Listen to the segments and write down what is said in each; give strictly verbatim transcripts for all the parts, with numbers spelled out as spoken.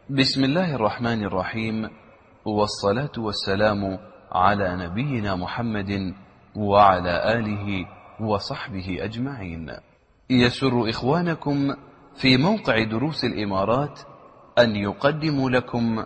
بسم الله الرحمن الرحيم، والصلاة والسلام على نبينا محمد وعلى آله وصحبه أجمعين. يسر إخوانكم في موقع دروس الإمارات أن يقدموا لكم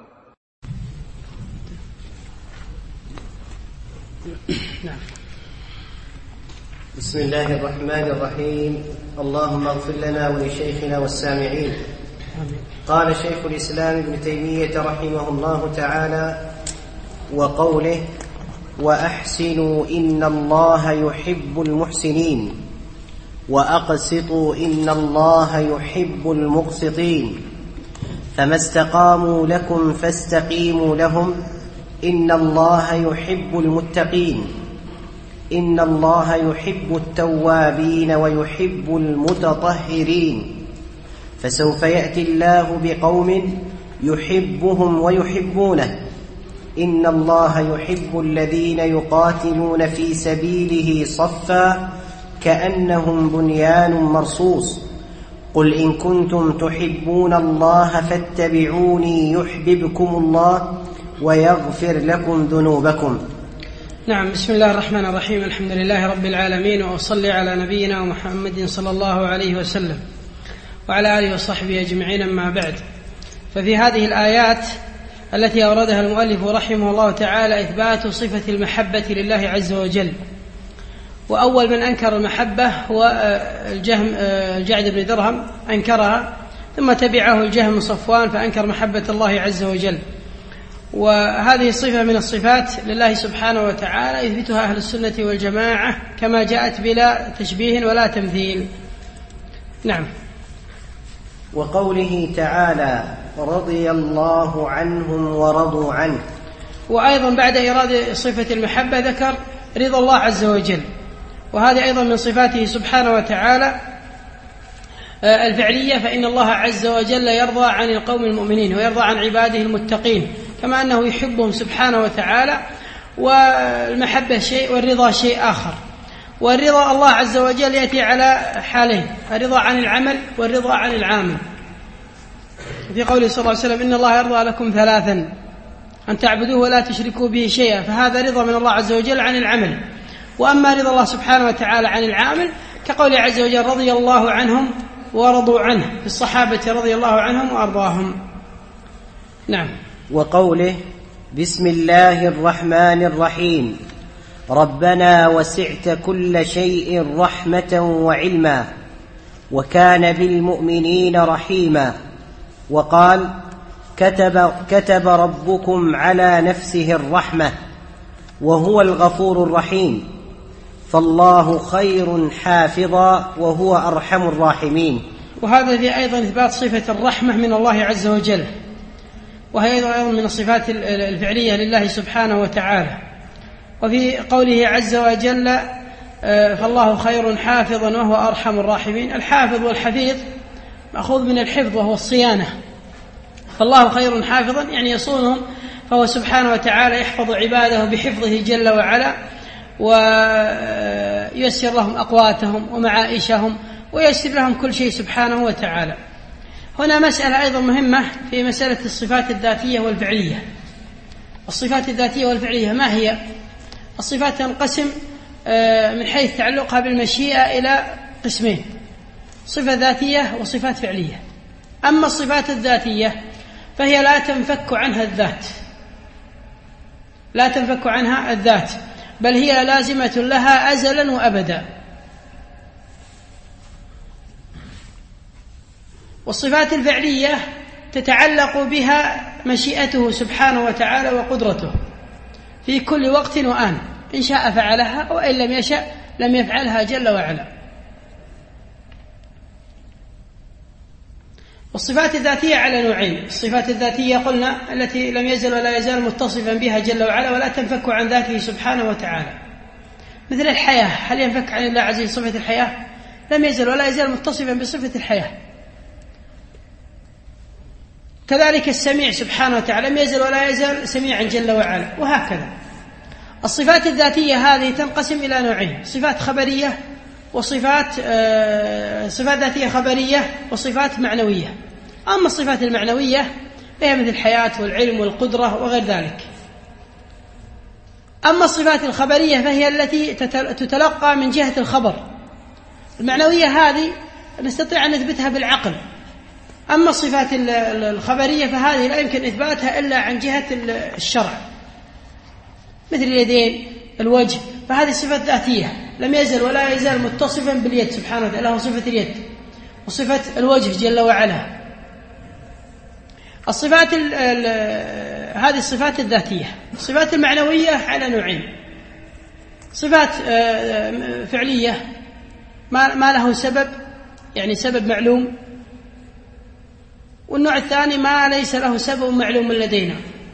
بسم الله الرحمن الرحيم. اللهم اغفر لنا ولشيخنا والسامعين. قال شيخ الإسلام ابن تيمية رحمه الله تعالى: وقوله وأحسنوا إن الله يحب المحسنين وأقسطوا إن الله يحب المقسطين، فما استقاموا لكم فاستقيموا لهم إن الله يحب المتقين، إن الله يحب التوابين ويحب المتطهرين. فسوف يأتي الله بقوم يحبهم ويحبونه، إن الله يحب الذين يقاتلون في سبيله صفا كأنهم بنيان مرصوص. قل إن كنتم تحبون الله فاتبعوني يحببكم الله ويغفر لكم ذنوبكم. نعم، بسم الله الرحمن الرحيم. الحمد لله رب العالمين، وأصلي على نبينا محمد صلى الله عليه وسلم وعلى آله وصحبه أجمعين، أما بعد. ففي هذه الآيات التي أوردها المؤلف رحمه الله تعالى إثبات صفة المحبة لله عز وجل. وأول من أنكر المحبة هو الجهم الجعد بن درهم، أنكرها، ثم تبعه الجهم بن صفوان فأنكر محبة الله عز وجل. وهذه الصفة من الصفات لله سبحانه وتعالى يثبتها أهل السنة والجماعة كما جاءت بلا تشبيه ولا تمثيل. نعم. وقوله تعالى رضي الله عنهم ورضوا عنه. وأيضا بعد إرادة صفة المحبة ذكر رضا الله عز وجل، وهذه أيضا من صفاته سبحانه وتعالى الفعلية، فإن الله عز وجل يرضى عن القوم المؤمنين ويرضى عن عباده المتقين، كما أنه يحبهم سبحانه وتعالى. والمحبة شيء والرضا شيء آخر. والرضا الله عز وجل يأتي على حالين: الرضا عن العمل والرضا عن العامل. في قوله صلى الله عليه وسلم: إن الله يرضى لكم ثلاثا: أن تعبدوه ولا تشركوا به شيئا. فهذا رضا من الله عز وجل عن العمل. وأما رضا الله سبحانه وتعالى عن العامل كقوله عز وجل رضي الله عنهم ورضوا عنه، في الصحابة رضي الله عنهم وأرضاهم. نعم. وقوله بسم الله الرحمن الرحيم ربنا وسعت كل شيء رحمة وعلما وكان بالمؤمنين رحيما. وقال كتب, كتب ربكم على نفسه الرحمة وهو الغفور الرحيم، فالله خير حافظا وهو أرحم الراحمين. وهذا في أيضا إثبات صفة الرحمة من الله عز وجل، وهي أيضا من الصفات الفعلية لله سبحانه وتعالى. وفي قوله عز وجل فالله خير حافظا وهو أرحم الراحمين، الحافظ والحفيظ مأخوذ من الحفظ وهو الصيانة، فالله خير حافظا يعني يصونهم، فهو سبحانه وتعالى يحفظ عباده بحفظه جل وعلا، وييسر لهم أقواتهم ومعائشهم وييسر لهم كل شيء سبحانه وتعالى. هنا مسألة أيضا مهمة في مسألة الصفات الذاتية والفعلية. الصفات الذاتية والفعلية ما هي؟ الصفات تنقسم من حيث تعلقها بالمشيئة إلى قسمين: صفة ذاتية وصفات فعلية. أما الصفات الذاتية فهي لا تنفك عنها الذات، لا تنفك عنها الذات، بل هي لازمة لها أزلا وأبدا. والصفات الفعلية تتعلق بها مشيئته سبحانه وتعالى وقدرته في كل وقت وآن، إن شاء فعلها وإن لم يشأ لم يفعلها جل وعلا. والصفات الذاتية على نوعين: الصفات الذاتية قلنا التي لم يزل ولا يزال متصفا بها جل وعلا ولا تنفك عن ذاته سبحانه وتعالى، مثل الحياة. هل ينفك عن الله عز وجل صفة الحياة؟ لم يزل ولا يزال متصفا بصفة الحياة. كذلك السميع سبحانه وتعالى لم يزل ولا يزال سميعا جل وعلا، وهكذا. الصفات الذاتية هذه تنقسم إلى نوعين: صفات خبرية وصفات صفات ذاتية خبرية وصفات معنوية. أما الصفات المعنوية هي مثل الحياة والعلم والقدرة وغير ذلك. أما الصفات الخبرية فهي التي تتلقى من جهة الخبر. المعنوية هذه نستطيع أن نثبتها بالعقل. أما الصفات الخبرية فهذه لا يمكن إثباتها إلا عن جهة الشرع، مثل اليدين، الوجه، فهذه صفات ذاتية، لم يزل ولا يزال متصفا باليد سبحانه وتعالى، له صفة اليد وصفة الوجه جل وعلا. الصفات ال ال هذه الصفات الذاتية. الصفات المعنوية على نوعين: صفات فعلية ما ما له سبب، يعني سبب معلوم، والنوع الثاني ما ليس له سبب معلوم لدينا،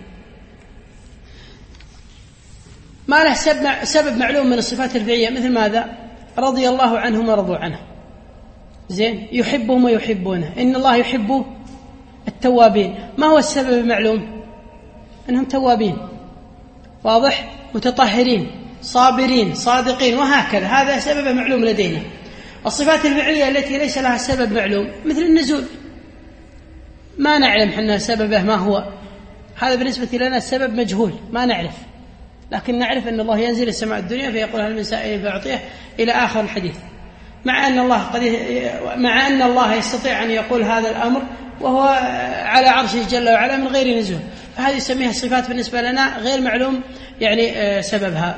ما له سبب معلوم من الصفات الفعلية. مثل ماذا؟ رضي الله عنهم ورضوا عنه، زين، يحبهم ويحبونه، إن الله يحب التوابين. ما هو السبب المعلوم؟ أنهم توابين، واضح، متطهرين، صابرين، صادقين، وهكذا، هذا سبب معلوم لدينا. الصفات الفعلية التي ليس لها سبب معلوم مثل النزول، ما نعلم حنا سببه ما هو، هذا بالنسبة لنا السبب مجهول، ما نعرف، لكن نعرف أن الله ينزل السماء الدنيا فيقول هل من سائل فأعطيه إلى آخر الحديث، مع أن الله قد مع أن الله يستطيع أن يقول هذا الأمر وهو على عرشه جل وعلا من غير نزول. فهذه يسميها الصفات بالنسبة لنا غير معلوم يعني سببها.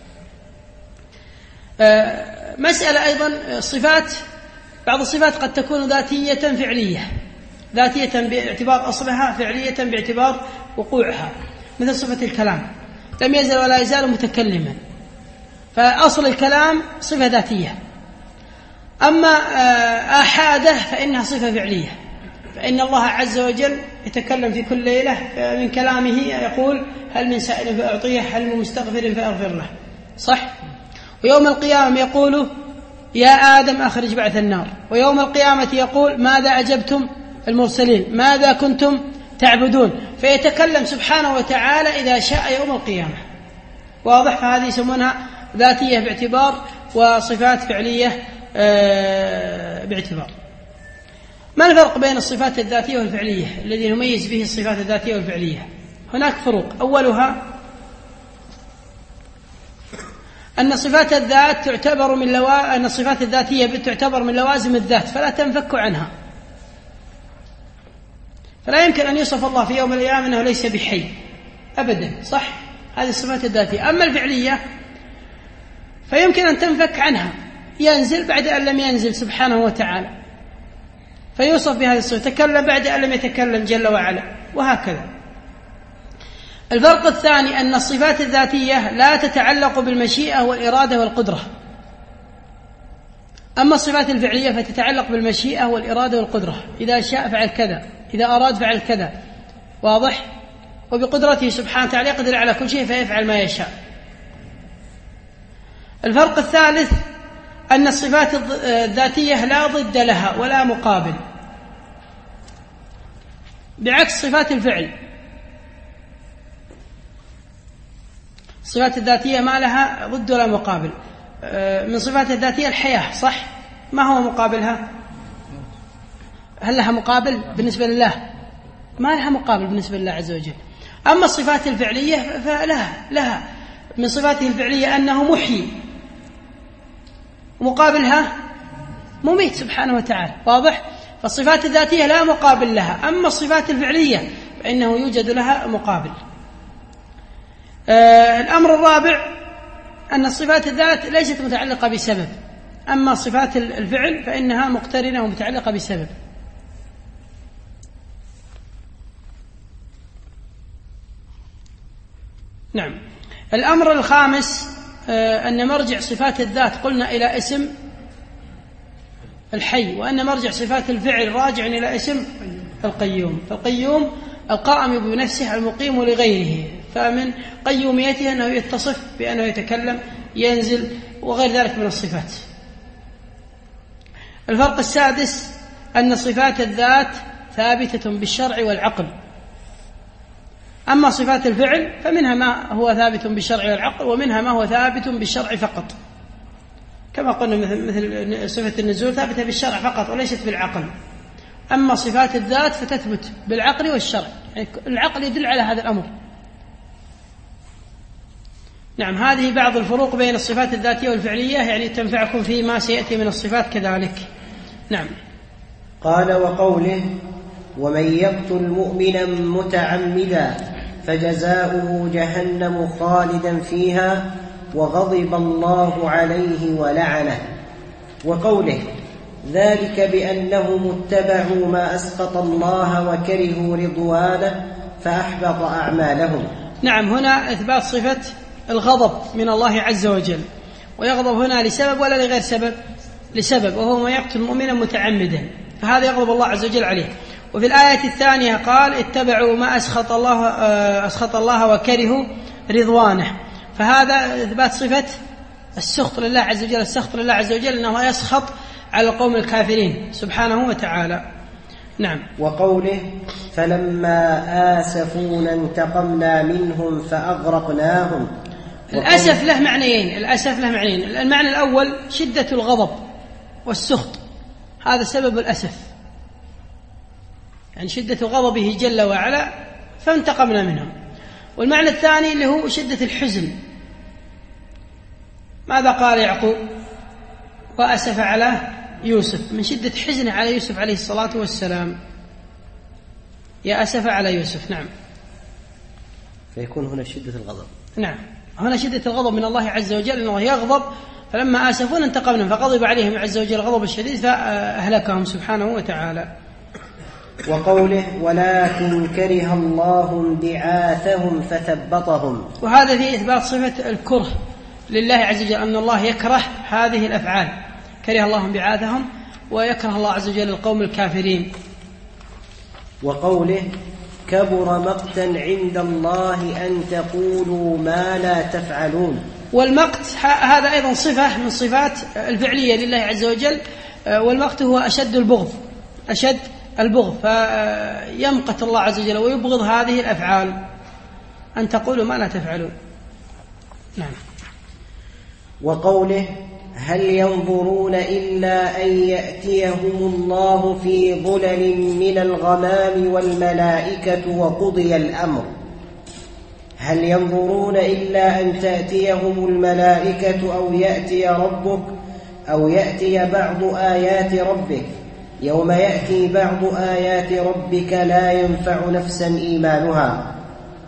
مسألة أيضا الصفات، بعض الصفات قد تكون ذاتية فعلية، ذاتية باعتبار أصلها، فعلية باعتبار وقوعها، مثل صفة الكلام، لم يزل ولا يزال متكلما، فأصل الكلام صفة ذاتية. أما آحاده فإنها صفة فعلية، فإن الله عز وجل يتكلم في كل ليلة من كلامه يقول هل من سائل فأعطيه، هل من مستغفر فأغفر له، صح؟ ويوم القيامة يقول يا آدم أخرج بعث النار، ويوم القيامة يقول ماذا أجبتم المرسلين، ماذا كنتم تعبدون، فيتكلم سبحانه وتعالى إذا شاء يوم القيامة، واضح؟ فهذه يسمونها ذاتية باعتبار، وصفات فعلية باعتبار. ما الفرق بين الصفات الذاتية والفعلية الذي نميز به الصفات الذاتية والفعلية؟ هناك فروق. أولها أن صفات الذات تعتبر من لوا... أن الصفات الذاتية تعتبر من لوازم الذات فلا تنفك عنها، فلا يمكن أن يوصف الله في يوم القيامة أنه ليس بحي أبدا، صح؟ هذه الصفات الذاتية. أما الفعلية فيمكن أن تنفك عنها، ينزل بعد أن لم ينزل سبحانه وتعالى فيوصف بهذه الصفة، تكلم بعد أن لم يتكلم جل وعلا، وهكذا. الفرق الثاني أن الصفات الذاتية لا تتعلق بالمشيئة والإرادة والقدرة، أما الصفات الفعلية فتتعلق بالمشيئة والإرادة والقدرة، إذا شاء فعل كذا، إذا أراد فعل كذا، واضح؟ وبقدرته سبحانه وتعالى يقدر على كل شيء فيفعل ما يشاء. الفرق الثالث أن الصفات الذاتية لا ضد لها ولا مقابل، بعكس صفات الفعل. الصفات الذاتية ما لها ضد ولا مقابل. من صفات الذاتية الحياة، صح؟ ما هو مقابلها؟ هل لها مقابل بالنسبة لله؟ ما لها مقابل بالنسبة لله عز وجل. أما الصفات الفعلية فلها لها من صفاته الفعلية أنه محيي، مقابلها مميت سبحانه وتعالى، واضح؟ فالصفات الذاتية لا مقابل لها، أما الصفات الفعلية فإنه يوجد لها مقابل. آه الأمر الرابع أن الصفات الذات ليست متعلقة بسبب، أما صفات الفعل فإنها مقترنة ومتعلقة بسبب. نعم. الأمر الخامس آه أن مرجع صفات الذات قلنا إلى اسم الحي، وأن مرجع صفات الفعل راجع إلى اسم القيوم. فالقيوم القائم بنفسه المقيم لغيره، فمن قيوميته أنه يتصف بأنه يتكلم، ينزل، وغير ذلك من الصفات. الفرق السادس أن صفات الذات ثابتة بالشرع والعقل، أما صفات الفعل فمنها ما هو ثابت بالشرع والعقل، ومنها ما هو ثابت بالشرع فقط، كما قلنا مثل, مثل صفة النزول ثابتة بالشرع فقط وليست بالعقل. أما صفات الذات فتثبت بالعقل والشرع، يعني العقل يدل على هذا الأمر. نعم، هذه بعض الفروق بين الصفات الذاتية والفعلية، يعني تنفعكم فيما سيأتي من الصفات كذلك. نعم. قال: وقوله: ومن يقتل مؤمنا متعمدا فجزاؤه جهنم خالدا فيها وغضب الله عليه ولعنه. وقوله: ذلك بأنهم اتبعوا ما أسخط الله وكرهوا رضوانه فأحبط أعمالهم. نعم، هنا إثبات صفة الغضب من الله عز وجل، ويغضب هنا لسبب ولا لغير سبب؟ لسبب، وهو ما يقتل مؤمنا متعمدا، فهذا يغضب الله عز وجل عليه. وفي الآية الثانية قال: اتبعوا ما أسخط الله, أسخط الله وكرهوا رضوانه، فهذا إثبات صفة السخط لله عز وجل. السخط لله عز وجل أنه يسخط على القوم الكافرين سبحانه وتعالى. نعم. وقوله: فلما آسفونا انتقمنا منهم فأغرقناهم. الأسف له معنيين، الأسف له معنيين. المعنى الأول شدة الغضب والسخط، هذا سبب الأسف، يعني شدة غضبه جل وعلا فانتقمنا منهم. والمعنى الثاني اللي هو شدة الحزن. ماذا قال يعقوب؟ وأسف على يوسف، من شدة حزنه على يوسف عليه الصلاة والسلام، يا أسف على يوسف. نعم. فيكون هنا شدة الغضب. نعم، هنا شدة الغضب من الله عز وجل، أنه يغضب، فلما آسفون انتقمنا، فغضب عليهم عز وجل غضب الشديد فأهلكهم سبحانه وتعالى. وقوله: ولكن كره الله انبعاثهم فثبطهم. وهذا فيه إثبات صفة الكره لله عز وجل، أن الله يكره هذه الأفعال، كره الله انبعاثهم، ويكره الله عز وجل القوم الكافرين. وقوله: كبر مقتا عند الله أن تقولوا ما لا تفعلون. والمقت هذا أيضا صفة من صفات الفعلية لله عز وجل، والمقت هو أشد البغض، أشد البغض، فيمقت الله عز وجل ويبغض هذه الأفعال، أن تقولوا ما لا تفعلون. نعم. وقوله: هل ينظرون إلا أن يأتيهم الله في ظلل من الغمام والملائكة وقضي الأمر. هل ينظرون إلا أن تأتيهم الملائكة أو يأتي ربك أو يأتي بعض آيات ربك. يوم يأتي بعض آيات ربك لا ينفع نفسا إيمانها.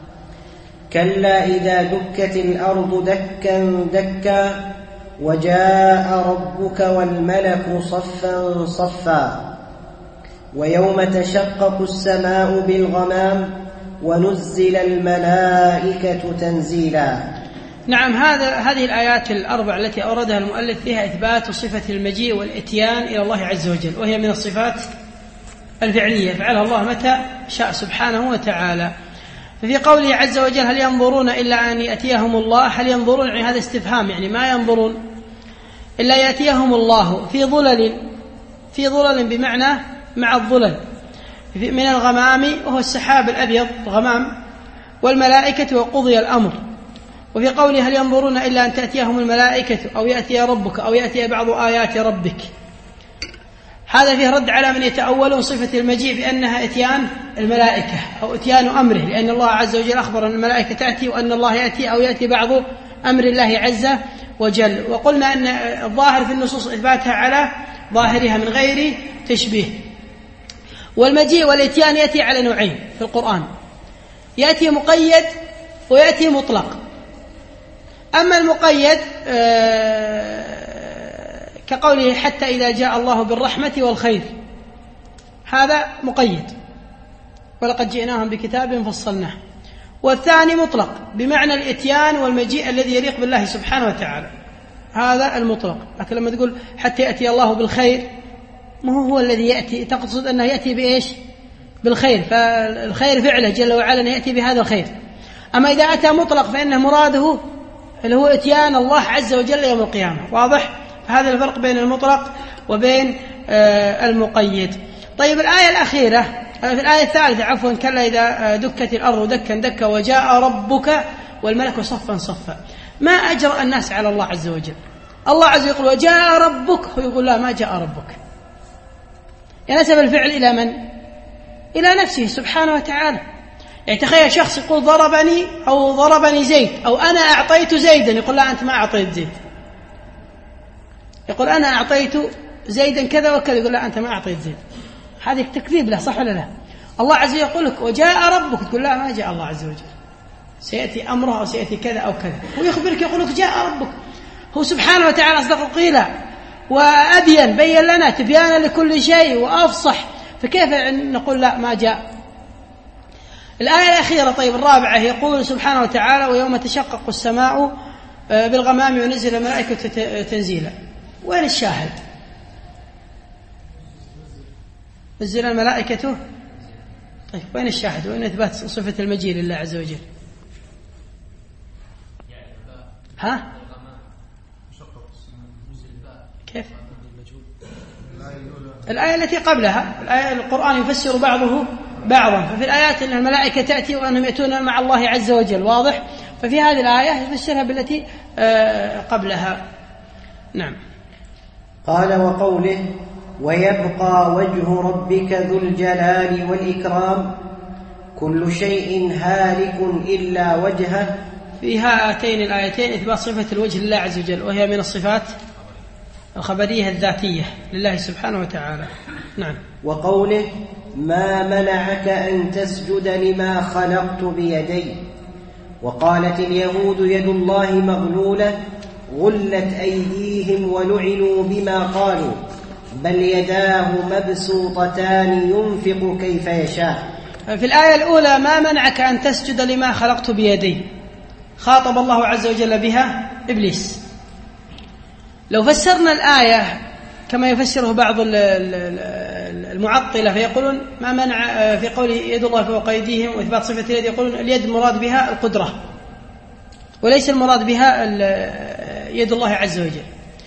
كلا إذا دكت الأرض دكا دكا وجاء ربك والملك صفا صفا. ويوم تشقق السماء بالغمام ونزل الملائكة تنزيلا. نعم، هذا هذه الآيات الأربع التي أوردها المؤلف فيها إثبات صفة المجيء والإتيان إلى الله عز وجل، وهي من الصفات الفعلية فعلها الله متى شاء سبحانه وتعالى. ففي قوله عز وجل: هل ينظرون إلا أن يأتيهم الله، هل ينظرون يعني هذا استفهام، يعني ما ينظرون إلا يأتيهم الله في ظلل، في ظلل بمعنى مع الظلل، من الغمام وهو السحاب الأبيض غمام، والملائكة وقضي الأمر. وفي قوله: هل ينظرون إلا أن تأتيهم الملائكة أو يأتي ربك أو يأتي بعض آيات ربك، هذا فيه رد على من يتأولون صفة المجيء بأنها إتيان الملائكة أو إتيان أمره، لأن الله عز وجل أخبر أن الملائكة تأتي وأن الله يأتي أو يأتي بعض أمر الله عز وجل. وقلنا أن الظاهر في النصوص إثباتها على ظاهرها من غير تشبيه. والمجيء والإتيان يأتي على نوعين في القرآن، يأتي مقيد ويأتي مطلق. أما المقيد كقوله: حتى إذا جاء الله بالرحمة والخير، هذا مقيد، ولقد جئناهم بكتاب فصلناه. والثاني مطلق بمعنى الإتيان والمجيء الذي يليق بالله سبحانه وتعالى، هذا المطلق. لكن لما تقول حتى يأتي الله بالخير، ما هو هو الذي يأتي، تقصد أنه يأتي بإيش؟ بالخير، فالخير فعله جل وعلا يأتي بهذا الخير. أما إذا أتى مطلق فإنه مراده اللي هو إتيان الله عز وجل يوم القيامة. واضح؟ هذا الفرق بين المطلق وبين المقيد. طيب، الآية الأخيرة في الآية الثالثة عفوا: كلا إذا دكت الأرض دكا دكا وجاء ربك والملك صفا صفا. ما أجرأ الناس على الله عز وجل؟ الله عز وجل يقول وجاء ربك، ويقول لا ما جاء ربك، ينسب الفعل إلى من؟ إلى نفسه سبحانه وتعالى. يعني تخيل شخص يقول ضربني أو ضربني زيد، أو أنا أعطيت زيدا، يقول لا أنت ما أعطيت زيد. يقول أنا أعطيت زيدا كذا وكذا، يقول لا أنت ما أعطيت زيد. هذه تكذيب له، صح ولا لا؟ الله عز وجل يقول لك وجاء ربك، تقول لا ما جاء الله عز وجل، سيأتي أمره أو سيأتي كذا أو كذا. ويخبرك يقول لك جاء ربك، هو سبحانه وتعالى أصدق قيلا وأبين، بين لنا تبيانا لكل شيء وأفصح، فكيف نقول لا ما جاء؟ الآية الأخيرة طيب الرابعة يقول سبحانه وتعالى ويوم تشقق السماء بالغمام ونزل الملائكة تنزيلا. وين الشاهد؟ نزل الملائكة، طيب وين الشاهد؟ وين إثبات صفة المجيء لله عز وجل؟ ها؟ كيف؟ الآية التي قبلها، الآية القرآن يفسر بعضه بعضا، ففي الآيات أن الملائكة تأتي وأنهم يأتون مع الله عز وجل، واضح؟ ففي هذه الآية يفسرها بالتي قبلها. نعم. قال وقوله ويبقى وجه ربك ذو الجلال والإكرام كل شيء هالك إلا وجهه. في هاتين الآيتين إثبات صفة الوجه لله عز وجل، وهي من الصفات الخبرية الذاتية لله سبحانه وتعالى. نعم. وقوله ما منعك أن تسجد لما خلقت بيدي. وقالت اليهود يد الله مغلولة غلت أيديهم ولعنوا بما قالوا بل يداه مبسوطتان ينفق كيف يشاء. في الآية الأولى ما منعك أن تسجد لما خلقت بيدي، خاطب الله عز وجل بها إبليس. لو فسرنا الآية كما يفسره بعض المعطلة فيقولون ما منع في قوله يد الله فوق أيديهم وإثبات صفة اليد، يقولون اليد مراد بها القدرة وليس المراد بها يد الله عز وجل.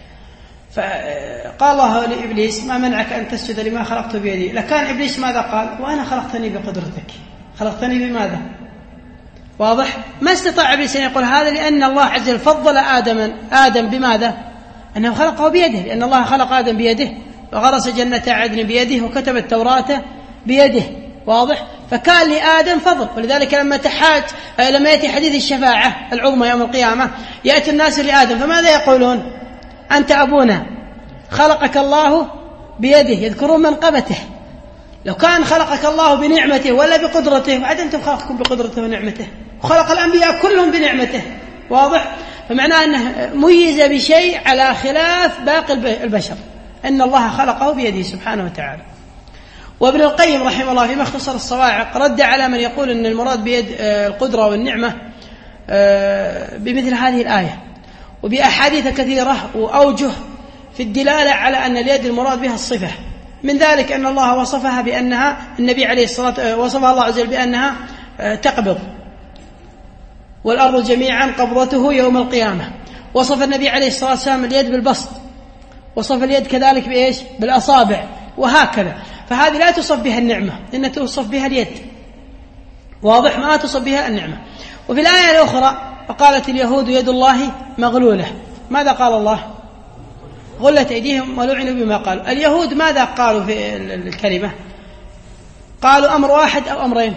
فقال الله لإبليس ما منعك أن تسجد لما خلقت بيدي، لكان إبليس ماذا قال؟ وأنا خلقتني بقدرتك، خلقتني بماذا؟ واضح؟ ما استطاع إبليس أن يقول هذا، لأن الله عز وجل فضل آدم آدم بماذا؟ أنه خلقه بيده، لأن الله خلق آدم بيده وغرس جنة عدن بيده وكتب التوراة بيده، واضح؟ فكان لآدم فضل. ولذلك لما تحاج لما يأتي حديث الشفاعة العظمى يوم القيامة يأتي الناس لآدم فماذا يقولون؟ أنت أبونا خلقك الله بيده، يذكرون منقبته. لو كان خلقك الله بنعمته ولا بقدرته، وعد أنتم خلقكم بقدرته ونعمته، وخلق الأنبياء كلهم بنعمته، واضح؟ فمعناه أنه ميز بشيء على خلاف باقي البشر، أن الله خلقه بيده سبحانه وتعالى. وابن القيم رحمه الله في مختصر الصواعق رد على من يقول أن المراد بيد القدرة والنعمة بمثل هذه الآية، وبأحاديث كثيرة وأوجه في الدلالة على أن اليد المراد بها الصفة. من ذلك أن الله وصفها بأنها النبي عليه الصلاة وصفها الله عز وجل بأنها تقبض، والأرض جميعا قبضته يوم القيامة. وصف النبي عليه الصلاة والسلام اليد بالبسط، وصف اليد كذلك بإيش؟ بالأصابع، وهكذا. فهذه لا تصف بها النعمة، إن تصف بها اليد، واضح؟ ما تصف بها النعمة. وفي الآية الأخرى وقالت اليهود يد الله مغلولة، ماذا قال الله؟ غلت أيديهم ولعنوا بما قالوا. اليهود ماذا قالوا في الكلمة؟ قالوا أمر واحد أو أمرين؟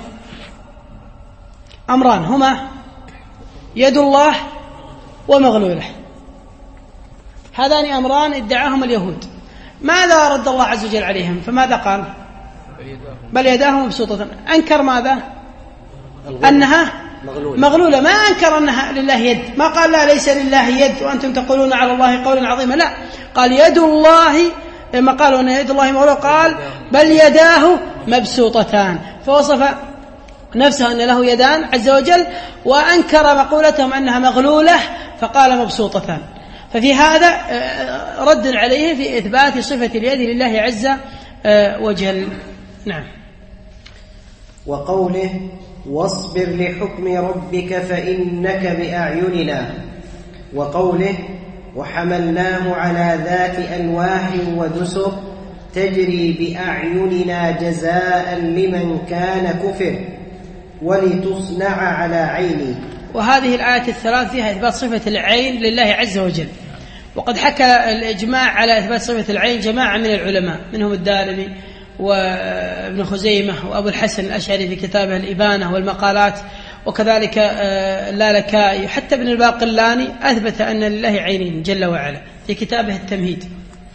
أمران هما يد الله ومغلولة، هذان أمران ادعاهم اليهود. ماذا رد الله عز وجل عليهم؟ فماذا قال؟ بل يداه مبسوطة. أنكر ماذا؟ أنها مغلولة. ما أنكر أنها لله يد، ما قال لا ليس لله يد وأنتم تقولون على الله قولا عظيما، لا، قال يد الله. لما قالوا أن يد الله مغلولة قال بل يداه مبسوطتان، فوصف نفسه أن له يدان عز وجل، وأنكر مقولتهم أنها مغلولة فقال مبسوطتان. ففي هذا رد عليه في إثبات صفة اليد لله عز وجل. نعم. وقوله واصبر لحكم ربك فإنك بأعيننا. وقوله وحملناه على ذات ألواح ودسر تجري بأعيننا جزاء لمن كان كفر ولتصنع على عيني. وهذه الآيات الثلاث فيها إثبات صفة العين لله عز وجل. وقد حكى الإجماع على إثبات صفة العين جماعة من العلماء، منهم الدارمي وابن خزيمة وأبو الحسن الأشعري في كتابه الإبانة والمقالات، وكذلك اللالكائي، حتى ابن الباقلاني أثبت أن لله عينين جل وعلا في كتابه التمهيد.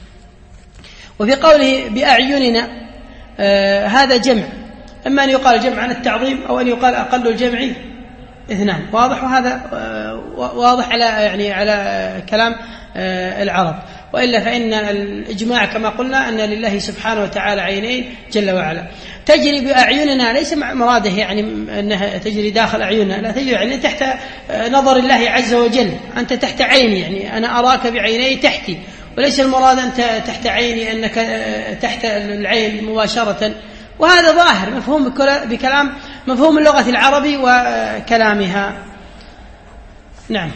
وفي قوله بأعيننا آه هذا جمع، إما أن يقال جمع عن التعظيم أو أن يقال أقل الجمع اثنان، واضح؟ وهذا آه واضح على يعني على كلام آه العرب، وإلا فإن الإجماع كما قلنا أن لله سبحانه وتعالى عينين جل وعلا. تجري بأعيننا ليس مراده يعني أنها تجري داخل أعيننا، لا، تجري يعني تحت نظر الله عز وجل، أنت تحت عيني، يعني أنا أراك بعيني تحتي، وليس المراد أنت تحت عيني أنك تحت العين مباشرة. وهذا ظاهر مفهوم بكلام مفهوم اللغة العربي وكلامها. نعم.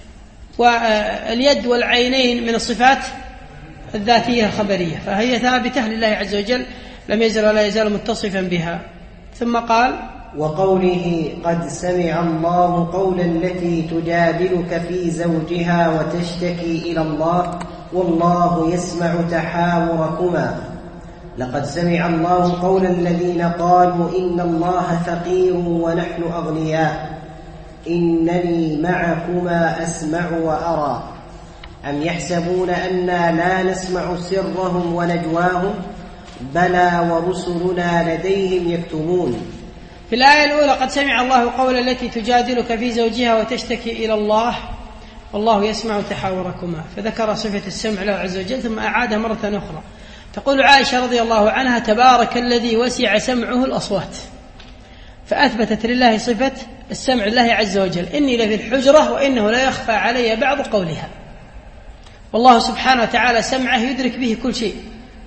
واليد والعينين من الصفات الذاتية الخبرية، فهي ثابتة لله عز وجل، لم يزل ولا يزال متصفا بها. ثم قال وقوله قد سمع الله قول التي تجادلك في زوجها وتشتكي إلى الله والله يسمع تحاوركما. لقد سمع الله قول الذين قالوا إن الله فقير ونحن أغنياء إنني معكما أسمع وأرى أم يحسبون أنا لا نسمع سرهم ونجواهم بلى ورسلنا لديهم يكتبون. في الآية الأولى قد سمع الله قول التي تجادلك في زوجها وتشتكي إلى الله والله يسمع تحاوركما، فذكر صفة السمع له عز وجل ثم أعادها مرة أخرى. تقول عائشة رضي الله عنها تبارك الذي وسع سمعه الأصوات، فأثبتت لله صفة السمع لله عز وجل، إني لفي الحجرة وإنه لا يخفى علي بعض قولها. والله سبحانه وتعالى سمعه يدرك به كل شيء،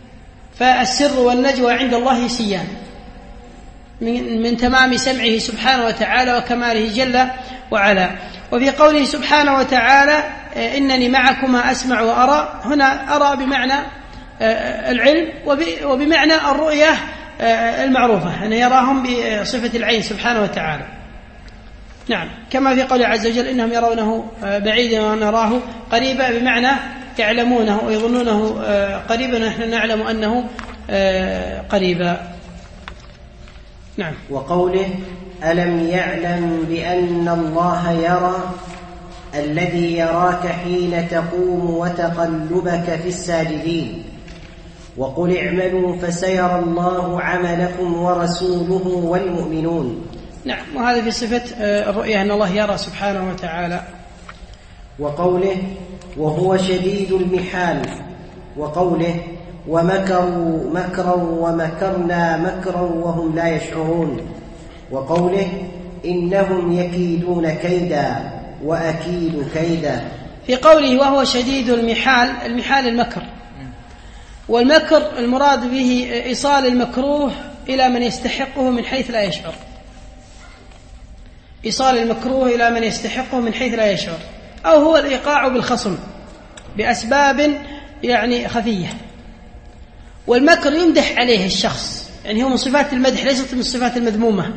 فالسر والنجوى عند الله سيان من, من تمام سمعه سبحانه وتعالى وكماله جل وعلا. وفي قوله سبحانه وتعالى إنني معكما أسمع وأرى، هنا أرى بمعنى العلم وبمعنى الرؤية المعروفة، أن يراهم بصفة العين سبحانه وتعالى. نعم، كما في قوله عز وجل إنهم يرونه بعيدا ونراه قريبا، بمعنى يعلمونه ويظنونه قريبا ونحن نعلم أنه قريبا. نعم. وقوله ألم يعلم بأن الله يرى الذي يراك حين تقوم وتقلبك في الساجدين وقل اعملوا فسيرى الله عملكم ورسوله والمؤمنون. نعم، وهذا في صفة الرؤية أن الله يرى سبحانه وتعالى. وقوله وهو شديد المحال، وقوله ومكروا مكرا ومكرنا مكرا وهم لا يشعرون، وقوله إنهم يكيدون كيدا وأكيد كيدا. في قوله وهو شديد المحال، المحال المكر، والمكر المراد به إيصال المكروه إلى من يستحقه من حيث لا يشعر، إيصال المكروه إلى من يستحقه من حيث لا يشعر، أو هو الإيقاع بالخصم بأسباب يعني خفية. والمكر يمدح عليه الشخص، يعني هو من صفات المدح ليست من الصفات المذمومة.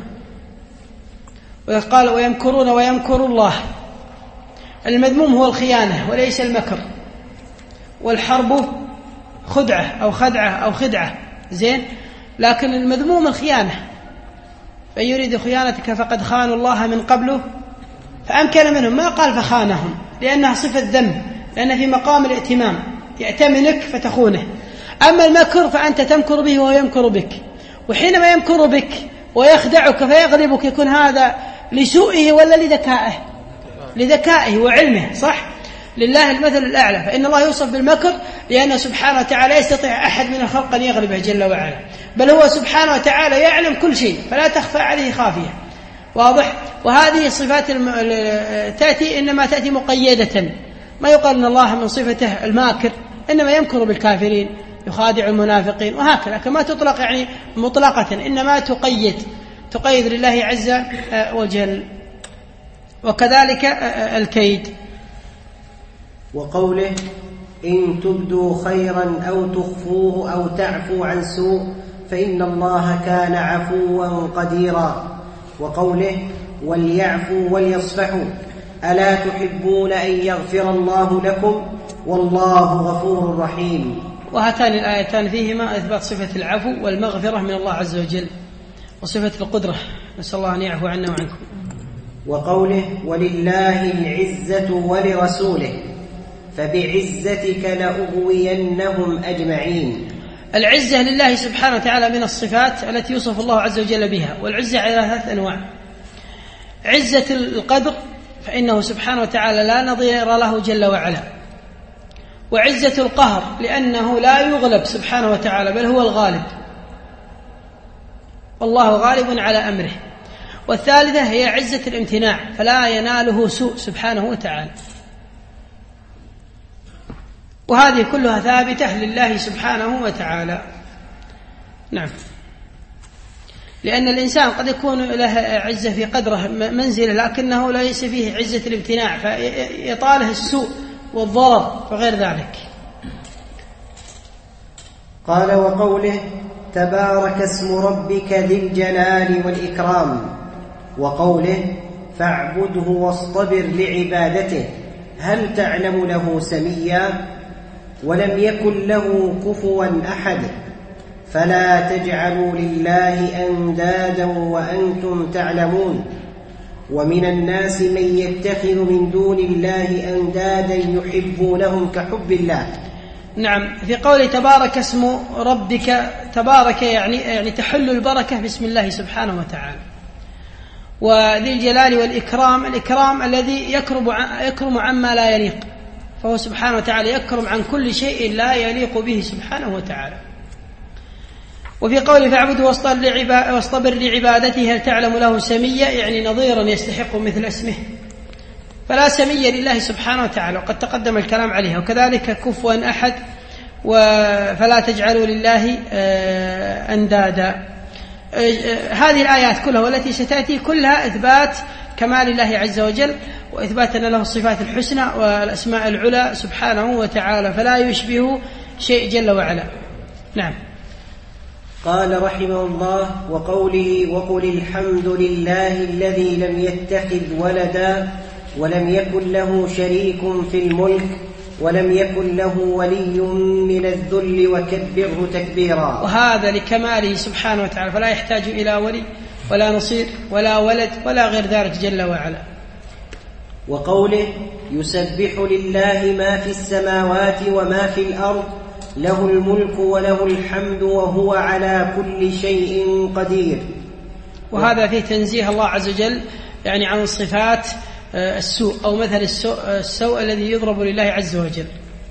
وقال ويمكرون ويمكر الله، المذموم هو الخيانة وليس المكر، والحرب خدعة أو خدعة أو خدعة زين، لكن المذموم الخيانة، فإن يريد خيانتك فقد خانوا الله من قبله فأمكن منهم، ما قال فخانهم لأنها صفة ذم، لأن في مقام الائتمام يأتمنك فتخونه. أما المكر فأنت تمكر به وهو يمكر بك، وحينما يمكر بك ويخدعك فيغلبك يكون هذا لسوءه ولا لذكائه؟ لذكائه وعلمه، صح؟ لله المثل الأعلى. فإن الله يوصف بالمكر لأنه سبحانه وتعالى يستطيع أحد من الخلق أن يغلبه جل وعلا، بل هو سبحانه وتعالى يعلم كل شيء فلا تخفى عليه خافية، واضح؟ وهذه الصفات الم... تأتي إنما تأتي مقيدة، ما يقال أن الله من صفته الماكر، إنما يمكر بالكافرين يخادع المنافقين وهكذا، كما تطلق يعني مطلقة، إنما تقيد تقيد لله عز وجل. وكذلك الكيد. وقوله إن تبدوا خيرا أو تخفوه أو تعفو عن سوء فإن الله كان عفوا قديرا. وقوله وليعفوا وليصفحوا ألا تحبون أن يغفر الله لكم والله غفور رحيم. وهاتان الآيتان فيهما إثبات صفة العفو والمغفرة من الله عز وجل وصفة القدرة، نسأل الله أن يعفو عنا وعنكم. وقوله ولله العزة ولرسوله فبعزتك لأغوينهم أجمعين. العزة لله سبحانه وتعالى من الصفات التي يوصف الله عز وجل بها، والعزة على ثلاث أنواع: عزة القدر فإنه سبحانه وتعالى لا نظير له جل وعلا، وعزة القهر لأنه لا يغلب سبحانه وتعالى بل هو الغالب والله غالب على أمره، والثالثة هي عزة الامتناع فلا يناله سوء سبحانه وتعالى، وهذه كلها ثابتة لله سبحانه وتعالى. نعم، لأن الإنسان قد يكون له عزة في قدره منزله لكنه ليس فيه عزة الامتناع فيطاله السوء والضرر وغير ذلك. قال وقوله تبارك اسم ربك ذي الجلال والإكرام، وقوله فاعبده واصطبر لعبادته هل تعلم له سميا، ولم يكن له كفوا أحد، فلا تجعلوا لله أندادا وأنتم تعلمون، ومن الناس من يتخذ من دون الله أندادا يحبونهم كحب الله. نعم، في قول تبارك اسم ربك، تبارك يعني, يعني تحل البركة باسم الله سبحانه وتعالى. وذي الجلال والإكرام، الإكرام الذي يكرم, يكرم عما لا يليق، فهو سبحانه وتعالى يكرم عن كل شيء لا يليق به سبحانه وتعالى. وفي قوله فاعبده واصطبر لعبادته هل تعلم له سميا، يعني نظيرا يستحق مثل اسمه، فلا سمي لله سبحانه وتعالى وقد تقدم الكلام عليها. وكذلك كفوا أحد، فلا تجعلوا لله أندادا. هذه الآيات كلها والتي ستأتي كلها إثبات كمال الله عز وجل وإثبات أن له الصفات الحسنى والأسماء العلى سبحانه وتعالى، فلا يشبه شيء جل وعلا. نعم. قال رحمه الله وقوله وقل الحمد لله الذي لم يتخذ ولدا ولم يكن له شريك في الملك ولم يكن له ولي من الذل وكبره تكبيرا. وهذا لكماله سبحانه وتعالى، فلا يحتاج إلى ولي ولا نصير ولا ولد ولا غير ذلك جل وعلا. وقوله يسبح لله ما في السماوات وما في الأرض له الملك وله الحمد وهو على كل شيء قدير. وهذا فيه تنزيه الله عز وجل يعني عن الصفات السوء أو مثل السوء, السوء الذي يضرب لله عز وجل.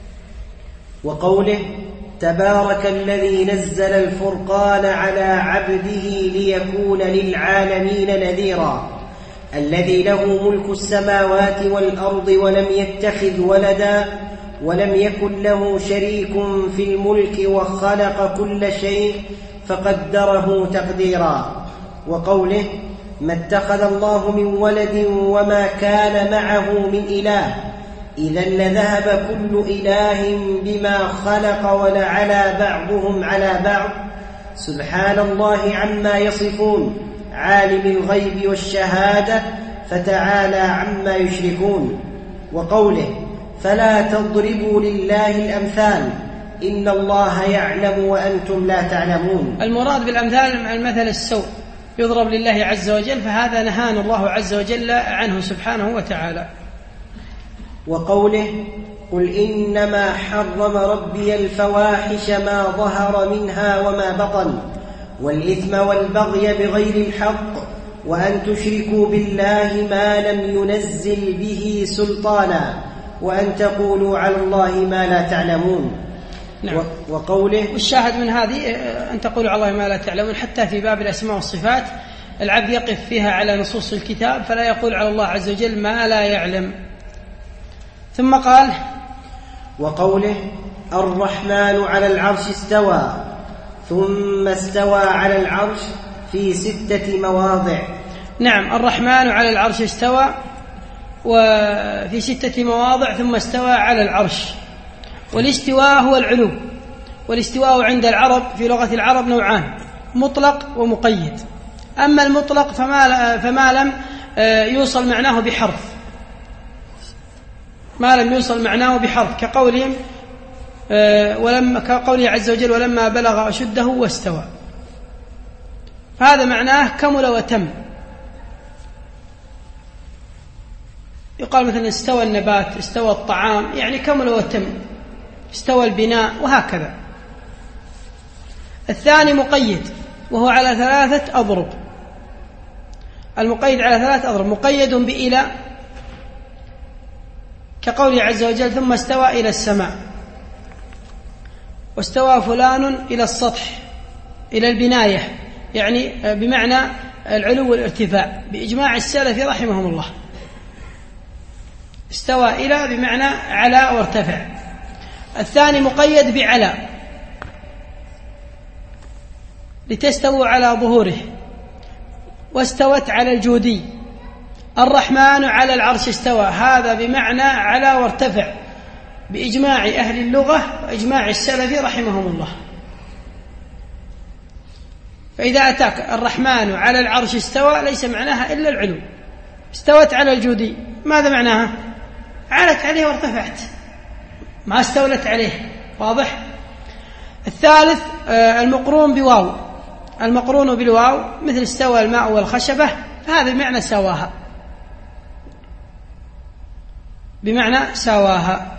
وقوله تبارك الذي نزل الفرقان على عبده ليكون للعالمين نذيرا، الذي له ملك السماوات والأرض ولم يتخذ ولدا ولم يكن له شريك في الملك وخلق كل شيء فقدره تقديرا. وقوله ما اتخذ الله من ولد وما كان معه من إله إذا لذهب كل إله بما خلق ولعلى بعضهم على بعض سبحان الله عما يصفون عالم الغيب والشهادة فتعالى عما يشركون. وقوله فلا تضربوا لله الأمثال إن الله يعلم وأنتم لا تعلمون. المراد بالأمثال المثل السوء يضرب لله عز وجل، فهذا نهانا الله عز وجل عنه سبحانه وتعالى. وقوله قل إنما حرم ربي الفواحش ما ظهر منها وما بطن والإثم والبغي بغير الحق وأن تشركوا بالله ما لم ينزل به سلطانا وأن تقولوا على الله ما لا تعلمون. نعم. وقوله والشاهد من هذه أن تقولوا على الله ما لا تعلمون، حتى في باب الأسماء والصفات العبد يقف فيها على نصوص الكتاب فلا يقول على الله عز وجل ما لا يعلم. ثم قال وقوله الرحمن على العرش استوى ثم استوى على العرش في ستة مواضع. نعم، الرحمن على العرش استوى وفي ستة مواضع ثم استوى على العرش. والاستواء هو العلو، والاستواء عند العرب في لغة العرب نوعان، مطلق ومقيد. أما المطلق فما, فما لم يوصل معناه بحرف، ما لم يوصل معناه بحرف كقولهم ولما كقوله عز وجل ولما بلغ أشده واستوى، فهذا معناه كمل وتم. يقال مثلا استوى النبات، استوى الطعام، يعني كمل وتم، استوى البناء، وهكذا. الثاني مقيد وهو على ثلاثة أضرب. المقيد على ثلاثة أضرب: مقيد بإلى كقوله عز وجل ثم استوى إلى السماء، واستوى فلان إلى السطح، إلى البناية، يعني بمعنى العلو والارتفاع بإجماع السلف رحمهم الله. استوى إلى بمعنى على وارتفع. الثاني مقيد بعلى لتستووا على ظهوره، واستوت على الجودي. الرحمن على العرش استوى، هذا بمعنى على وارتفع بإجماع أهل اللغة وإجماع السلف رحمهم الله. فإذا أتاك الرحمن على العرش استوى ليس معناها إلا العلو. استوت على الجودي، ماذا معناها؟ علت عليه وارتفعت، ما استولت عليه. واضح؟ الثالث المقرون بواو، المقرون بالواو مثل استوى الماء والخشبة، فهذا بمعنى سواها، بمعنى سواها.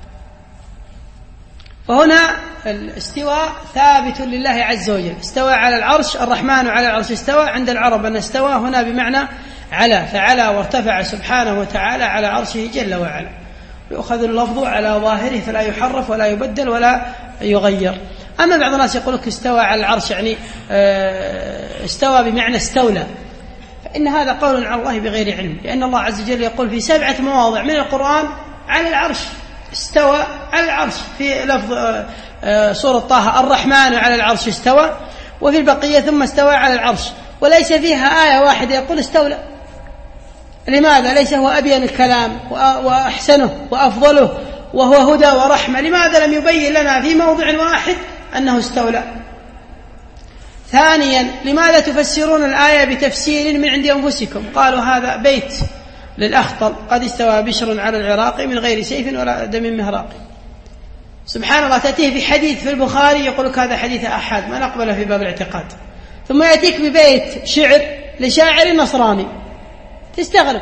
فهنا الاستواء ثابت لله عز وجل. استوى على العرش، الرحمن على العرش استوى. عند العرب أن استوى هنا بمعنى على، فعلى وارتفع سبحانه وتعالى على عرشه جل وعلا. يؤخذ اللفظ على ظاهره فلا يحرف ولا يبدل ولا يغير. أما بعض الناس يقول لك استوى على العرش يعني استوى بمعنى استولى، فإن هذا قول على الله بغير علم، لأن الله عز وجل يقول في سبعة مواضع من القرآن على العرش، استوى على العرش. في لفظ سورة طه الرحمن على العرش استوى، وفي البقية ثم استوى على العرش، وليس فيها آية واحدة يقول استولى. لماذا؟ ليس هو أبين الكلام وأحسنه وأفضله وهو هدى ورحمة، لماذا لم يبين لنا في موضع واحد أنه استولى؟ ثانيا، لماذا تفسرون الآية بتفسير من عند أنفسكم؟ قالوا هذا بيت للأخطل: قد استوى بشر على العراق من غير سيف ولا دم مهراق. سبحان الله، تأتيه بحديث في البخاري يقول لك هذا حديث أحد ما نقبله في باب الاعتقاد، ثم يأتيك ببيت شعر لشاعر نصراني، تستغرب.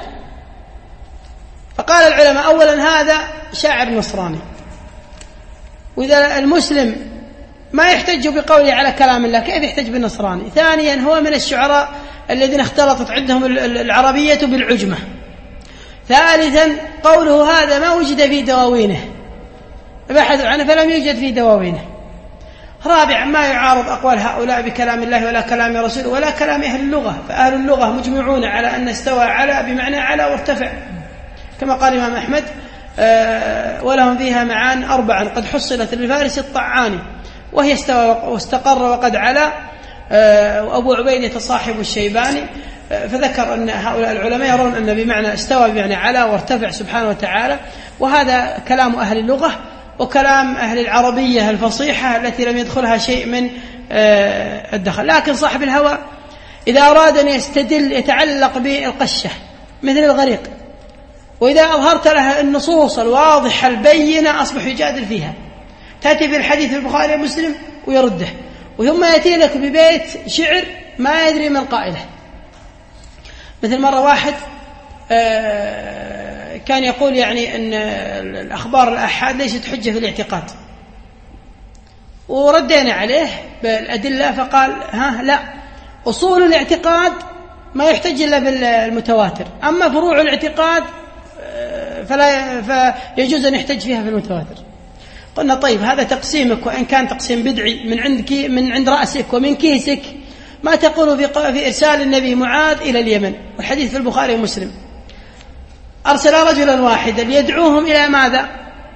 فقال العلماء: أولا هذا شاعر نصراني، وإذا المسلم ما يحتج بقوله على كلام الله كيف يحتج بالنصراني؟ ثانيا، هو من الشعراء الذين اختلطت عندهم العربية بالعجمة. ثالثا، قوله هذا ما وجد في دواوينه، بحثوا عنه فلم يوجد في دواوينه. رابعا، ما يعارض أقوال هؤلاء بكلام الله ولا كلام رسوله ولا كلام أهل اللغة، فأهل اللغة مجمعون على أن استوى على بمعنى على وارتفع، كما قال الإمام أحمد: أه ولهم فيها معان أربعا قد حصلت للفارس الطعاني، وهي استوى واستقر وقد علا. أه وأبو عبيدة صاحب الشيباني أه فذكر أن هؤلاء العلماء يرون أن بمعنى استوى بمعنى علا وارتفع سبحانه وتعالى، وهذا كلام أهل اللغة وكلام أهل العربية الفصيحة التي لم يدخلها شيء من أه الدخل. لكن صاحب الهوى إذا أراد أن يستدل يتعلق بالقشة مثل الغريق، وإذا أظهرت لها النصوص الواضحة البينة أصبح يجادل فيها. تأتي بالحديث في البخاري ومسلم ويرده، وثم يأتي لك ببيت شعر ما يدري من قائله. مثل مرة واحد كان يقول يعني أن الأخبار الآحاد ليست حجة في الاعتقاد، وردينا عليه بالأدلة فقال ها لا، أصول الاعتقاد ما يحتج إلا بالمتواتر، أما فروع الاعتقاد فلا فيجوز أن يحتج فيها في المتواتر. قلنا طيب هذا تقسيمك، وإن كان تقسيم بدعي من عندك من عند رأسك ومن كيسك، ما تقول في في إرسال النبي معاذ إلى اليمن، والحديث في البخاري ومسلم، أرسل رجلا واحدا ليدعوهم إلى ماذا؟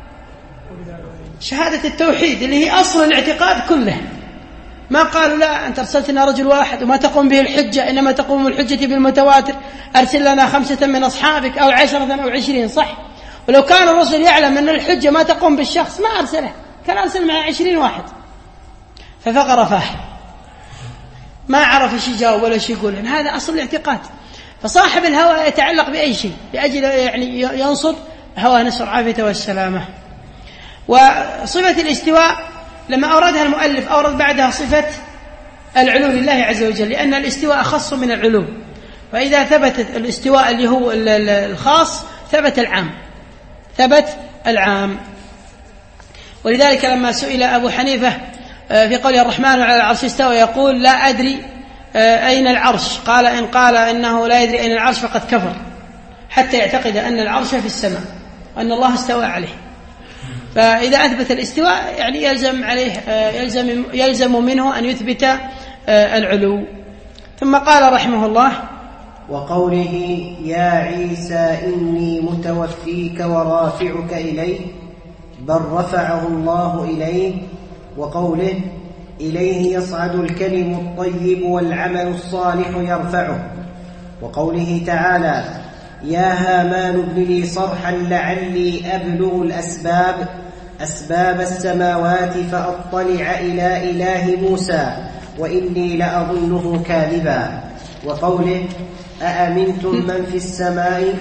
شهادة التوحيد اللي هي أصل الاعتقاد كله. ما قالوا لا أنت أرسلتنا رجل واحد وما تقوم به الحجة، إنما تقوم الحجة بالمتواتر، أرسل لنا خمسة من أصحابك أو عشرة أو عشرين. صح؟ ولو كان الرسل يعلم أن الحجة ما تقوم بالشخص ما أرسله، كان أرسل مع عشرين واحد. ففقر فاه، ما عرف ايش يجاوب ولا ايش يقول، هذا أصل الاعتقاد. فصاحب الهوى يتعلق بأي شيء لأجل يعني ينصر هوى نسأل العافية والسلامة. وصفة الاستواء لما أوردها المؤلف أورد بعدها صفة العلو لله عز وجل، لأن الاستواء أخص من العلو، فإذا ثبت الاستواء اللي هو الخاص ثبت العام ثبت العام. ولذلك لما سئل أبو حنيفة في قول الرحمن على العرش استوى يقول لا أدري أين العرش، قال إن قال إنه لا يدري أين العرش فقد كفر حتى يعتقد أن العرش في السماء وأن الله استوى عليه. فإذا أثبت الاستواء يعني يلزم عليه يلزم يلزم منه أن يثبت العلو. ثم قال رحمه الله: وقوله يا عيسى إني متوفيك ورافعك إليه، بل رفعه الله إليه. وقوله إليه يصعد الكلم الطيب والعمل الصالح يرفعه. وقوله تعالى يا هامان ابن لي صرحا لعلي أبلغ الأسباب أسباب السماوات فأطلع إلى إله موسى وإني لأظنه كاذبا. وقوله أأمنتم من في السماء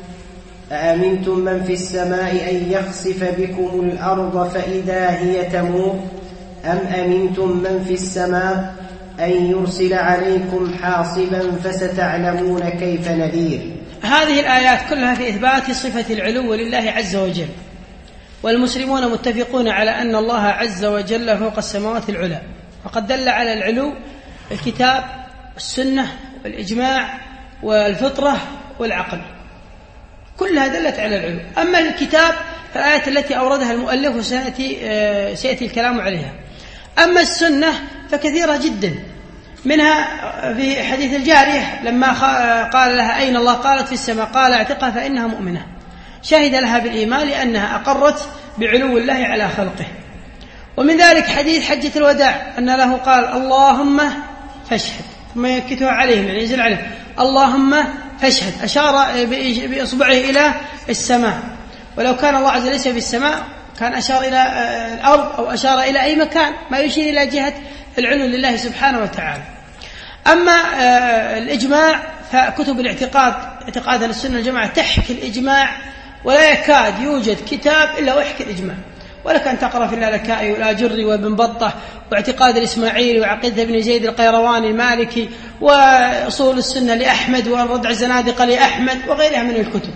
أأمنتم من في السماء أن يخسف بكم الأرض فإذا هي تمور أم أمنتم من في السماء أن يرسل عليكم حاصبا فستعلمون كيف نذير. هذه الآيات كلها في إثبات صفة العلو لله عز وجل، والمسلمون متفقون على أن الله عز وجل فوق السماوات العلى، وقد دل على العلو الكتاب والسنة والإجماع والفطرة والعقل، كلها دلت على العلو. أما الكتاب فالآيات التي أوردها المؤلف وسيأتي سيأتي الكلام عليها. أما السنة فكثيرة جدا، منها في حديث الجارية لما قال لها أين الله قالت في السماء، قال اعتقها فإنها مؤمنة، شهد لها بالإيمان لأنها أقرت بعلو الله على خلقه. ومن ذلك حديث حجة الوداع أن له قال اللهم فاشهد، ثم يكتها عليهم يعني ينزل عليهم اللهم فاشهد، أشار بإصبعه إلى السماء، ولو كان الله عز وجل ليس في السماء كان أشار إلى الأرض أو أشار إلى أي مكان، ما يشير إلى جهة العلو لله سبحانه وتعالى. أما الإجماع فكتب الاعتقاد اعتقاد السنة والجماعة تحكي الإجماع، ولا يكاد يوجد كتاب إلا ويحكي الإجماع، ولك أن تقرأ في اللالكائي والآجري وابن بطة واعتقاد الإسماعيلي وعقيدة ابن زيد القيرواني المالكي وأصول السنة لأحمد والردع الزنادقة لأحمد وغيرها من الكتب.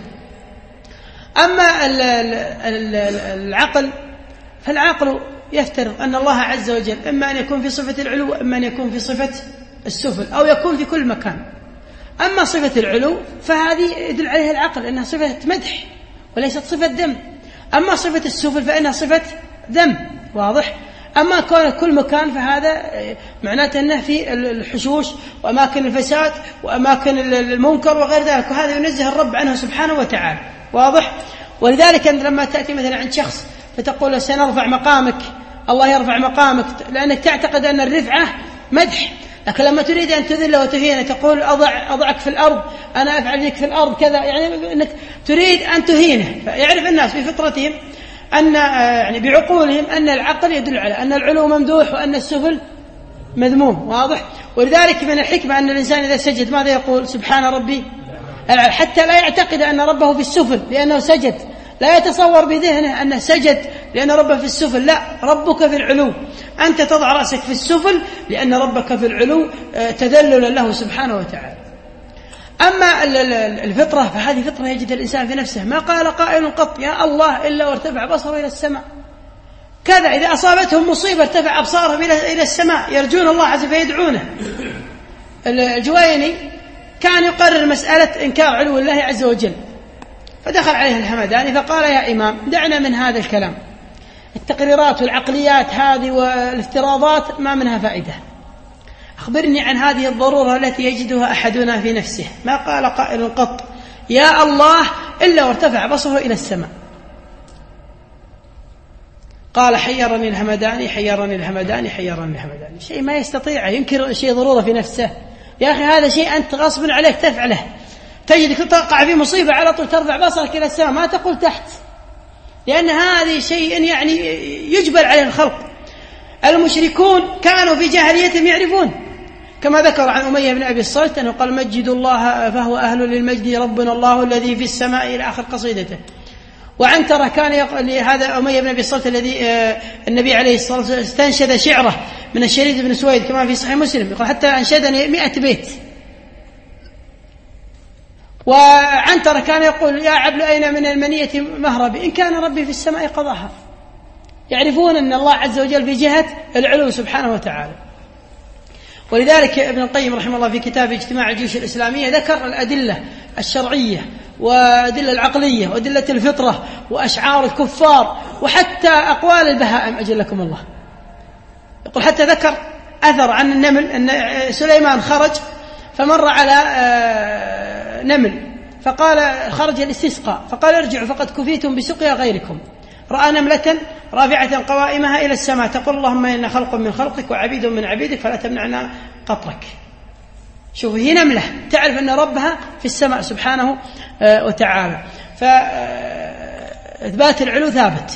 أما العقل فالعقل يفترض أن الله عز وجل إما أن يكون في صفة العلو إما أن يكون في صفة السفل أو يكون في كل مكان. أما صفة العلو فهذه يدل عليها العقل أنها صفة مدح وليست صفة ذم، أما صفة السفل فإنها صفة ذم، واضح. أما كون كل مكان فهذا معناته أنه في الحشوش وأماكن الفساد وأماكن المنكر وغير ذلك، وهذا ينزه الرب عنه سبحانه وتعالى، واضح. ولذلك لما تأتي مثلا عند شخص فتقول سنرفع مقامك، الله يرفع مقامك، لأنك تعتقد أن الرفعة مدح. لكن لما تريد أن تذله وتهينه تقول أضع أضعك في الأرض، أنا أفعل لك في الأرض كذا، يعني أنك تريد أن تهينه. فيعرف الناس بفطرتهم أن يعني بعقولهم أن العقل يدل على أن العلو ممدوح وأن السفل مذموم، واضح. ولذلك من الحكمة أن الإنسان إذا سجد ماذا يقول؟ سبحان ربي، حتى لا يعتقد أن ربه في السفل لأنه سجد، لا يتصور بذهنه أنه سجد لأن ربه في السفل، لا، ربك في العلو، أنت تضع رأسك في السفل لأن ربك في العلو تذللا له سبحانه وتعالى. أما الفطرة فهذه فطرة يجد الإنسان في نفسه، ما قال قائل قط يا الله إلا وارتفع بصره إلى السماء، كذا إذا أصابتهم مصيبة ارتفع أبصارهم إلى السماء يرجون الله عز وجل فيدعونه. الجويني كان يقرر مسألة إنكار علو الله عز وجل، فدخل عليه الهمداني فقال يا إمام دعنا من هذا الكلام، التقريرات والعقليات هذه والافتراضات ما منها فائدة، أخبرني عن هذه الضرورة التي يجدها أحدنا في نفسه. ما قال قائل قط يا الله إلا وارتفع بصره إلى السماء. قال حيرني الهمداني حيرني الهمداني حيرني الهمداني، شيء ما يستطيع، ينكر شيء ضرورة في نفسه. يا أخي هذا شيء أنت غصب عليك تفعله، تجدك تقع في مصيبة على طول ترفع بصرك إلى السماء، ما تقول تحت، لأن هذه شيء يعني يجبر عليه الخلق. المشركون كانوا في جاهليتهم يعرفون، كما ذكر عن أمية بن أبي الصلت أنه قال مجد الله فهو أهل للمجد ربنا الله الذي في السماء إلى آخر قصيدته. وعنترة كان يقول هذا أمية بن أبي الصلت الذي النبي عليه الصلاة والسلام استنشد شعره من الشريد بن سويد كما في صحيح مسلم، يقول حتى أنشدني مئة بيت. وعنترة كان يقول يا عبد أين من المنية مهربي إن كان ربي في السماء قضاها. يعرفون أن الله عز وجل في جهة العلو سبحانه وتعالى. ولذلك ابن القيم رحمه الله في كتاب اجتماع الجيوش الإسلامية ذكر الأدلة الشرعية وأدلة العقلية وأدلة الفطرة وأشعار الكفار وحتى أقوال البهائم أجلكم الله. يقول حتى ذكر أثر عن النمل أن سليمان خرج فمر على نمل فقال خرج الاستسقاء فقال ارجعوا فقد كفيتم بسقيا غيركم. رأى نملة رافعة قوائمها إلى السماء تقول اللهم إن خلق من خلقك وعبيد من عبيدك فلا تمنعنا قطرك. شوف هي نملة تعرف أن ربها في السماء سبحانه وتعالى. فإثبات العلو ثابت.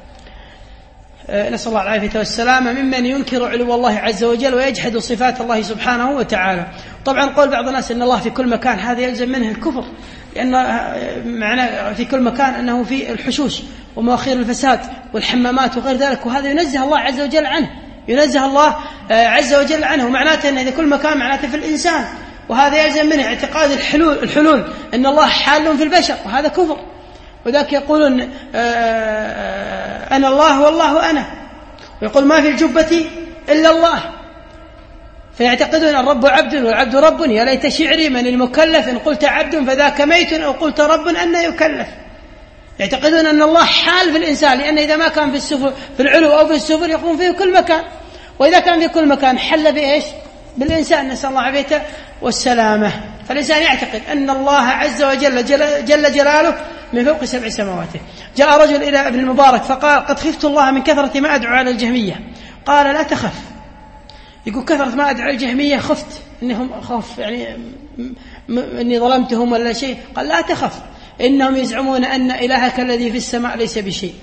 نسأل الله العافية والسلامة ممن ينكر علو الله عز وجل ويجحد صفات الله سبحانه وتعالى. طبعا قول بعض الناس أن الله في كل مكان هذا يلزم منه الكفر، لأن معنى في كل مكان أنه في الحشوش ومواخير الفساد والحمامات وغير ذلك، وهذا ينزه الله عز وجل عنه ينزه الله عز وجل عنه، ومعناته أن إذا كل مكان معناته في الإنسان، وهذا يلزم منه اعتقاد الحلول الحلول أن الله حال في البشر، وهذا كفر. وذاك يقولون أنا الله والله أنا، ويقول ما في الجبة إلا الله، فيعتقدون الرب عبد والعبد رب. يا ليت شعري من المكلف إن قلت عبد فذاك ميت أو قلت رب أن يكلف. يعتقدون أن الله حال في الإنسان، لأن إذا ما كان في السفل في العلو أو في السفل يكون فيه كل مكان، وإذا كان في كل مكان حل بإيش؟ بالإنسان، نسأل الله العافية والسلامة. فالإنسان يعتقد أن الله عز وجل جل, جل جلاله من فوق سبع سماواته. جاء رجل إلى ابن المبارك فقال قد خفت الله من كثرة ما أدعو على الجهمية. قال لا تخف. يقول كثرة ما أدعو على الجهمية خفت إنهم خوف يعني م... إني ظلمتهم ولا شيء. قال لا تخف إنهم يزعمون أن إلهك الذي في السماء ليس بشيء.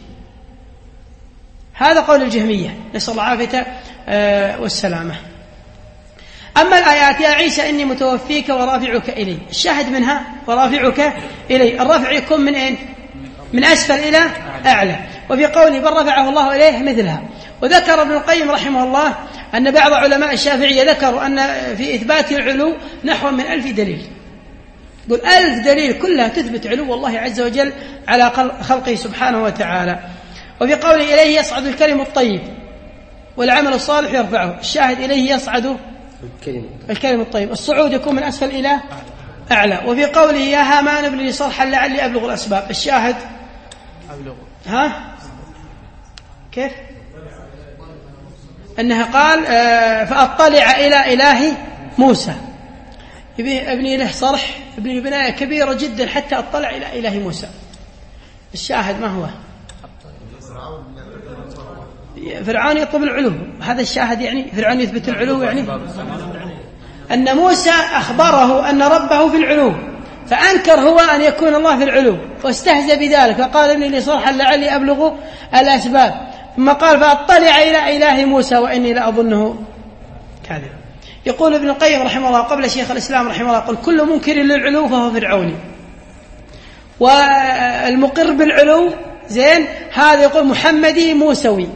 هذا قول الجهمية، نسأل الله العافية والسلامة. أما الآيات يا عيسى إني متوفيك ورافعك إلي، الشاهد منها ورافعك إلي، الرفع يكون من أين؟ من أسفل إلى أعلى. وفي قوله بل رفعه الله إليه مثلها. وذكر ابن القيم رحمه الله أن بعض علماء الشافعية ذكروا أن في إثبات العلو نحو من ألف دليل، يقول ألف دليل كلها تثبت علو الله عز وجل على خلقه سبحانه وتعالى. وفي قوله إليه يصعد الكلم الطيب والعمل الصالح يرفعه، الشاهد إليه يصعد الكلم الطيب، الصعود يكون من أسفل إلى أعلى. وفي قوله يا هامان ابن لي صرحا لعلي أبلغ الأسباب، الشاهد أبلغ. ها كيف أنها قال آه فأطلع إلى إله موسى، ابني له صرح ابني بناية كبيرة جدا حتى أطلع إلى إله موسى. الشاهد ما هو؟ فرعون يطلب العلو، هذا الشاهد يعني فرعون يثبت العلو، يعني أن موسى أخبره أن ربه في العلو، فأنكر هو أن يكون الله في العلو واستهزأ بذلك فقال ابني لي صرحا لعلي أبلغ الأسباب، ثم قال فأطلع إلى إله موسى وإني لأظنه كاذبا. يقول ابن القيم رحمه الله قبل شيخ الإسلام رحمه الله قل كل منكر للعلو فهو فرعوني، والمقر بالعلو زين هذا يقول محمدي موسوي،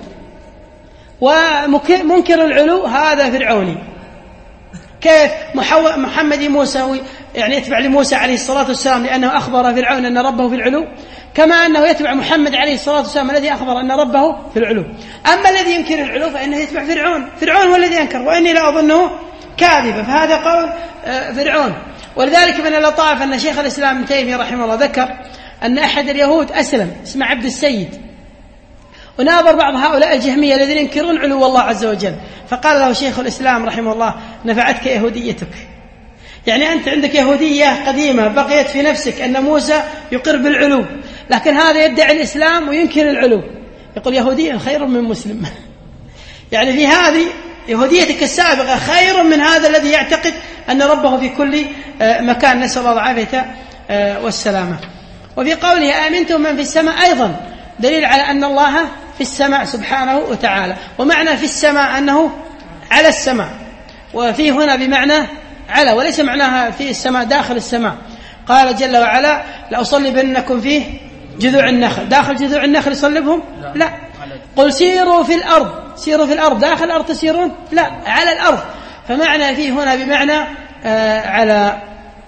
ومنكر العلو هذا فرعوني. كيف محمدي موسوي؟ يعني يتبع لموسى عليه الصلاة والسلام لأنه أخبر فرعون أن ربه في العلو، كما أنه يتبع محمد عليه الصلاة والسلام الذي أخبر أن ربه في العلو. أما الذي ينكر العلو فإنه يتبع فرعون، فرعون هو الذي ينكر وإني لا أظنه كاذبا، فهذا قول فرعون. ولذلك من اللطائف أن شيخ الإسلام ابن تيمية رحمه الله ذكر أن أحد اليهود أسلم اسمه عبد السيد، وناظر بعض هؤلاء الجهمية الذين ينكرون علو الله عز وجل، فقال له شيخ الإسلام رحمه الله نفعتك يهوديتك، يعني أنت عندك يهودية قديمة بقيت في نفسك أن موسى يقر بالعلو، لكن هذا يدعي الإسلام وينكر العلو، يقول يهودية خير من مسلم. يعني في هذه يهوديتك السابقة خير من هذا الذي يعتقد أن ربه في كل مكان، نسأل الله العافية والسلامة. وفي قوله آمنتم من في السماء أيضا دليل على أن الله في السماء سبحانه وتعالى، ومعنى في السماء أنه على السماء، وفي هنا بمعنى على، وليس معناها في السماء داخل السماء. قال جل وعلا لأصلبنكم فيه جذوع النخل، داخل جذوع النخل يصلبهم؟ لا. قل سيروا في الأرض، سيروا في الأرض، داخل الأرض تسيرون؟ لا، على الأرض. فمعنى فيه هنا بمعنى آه على.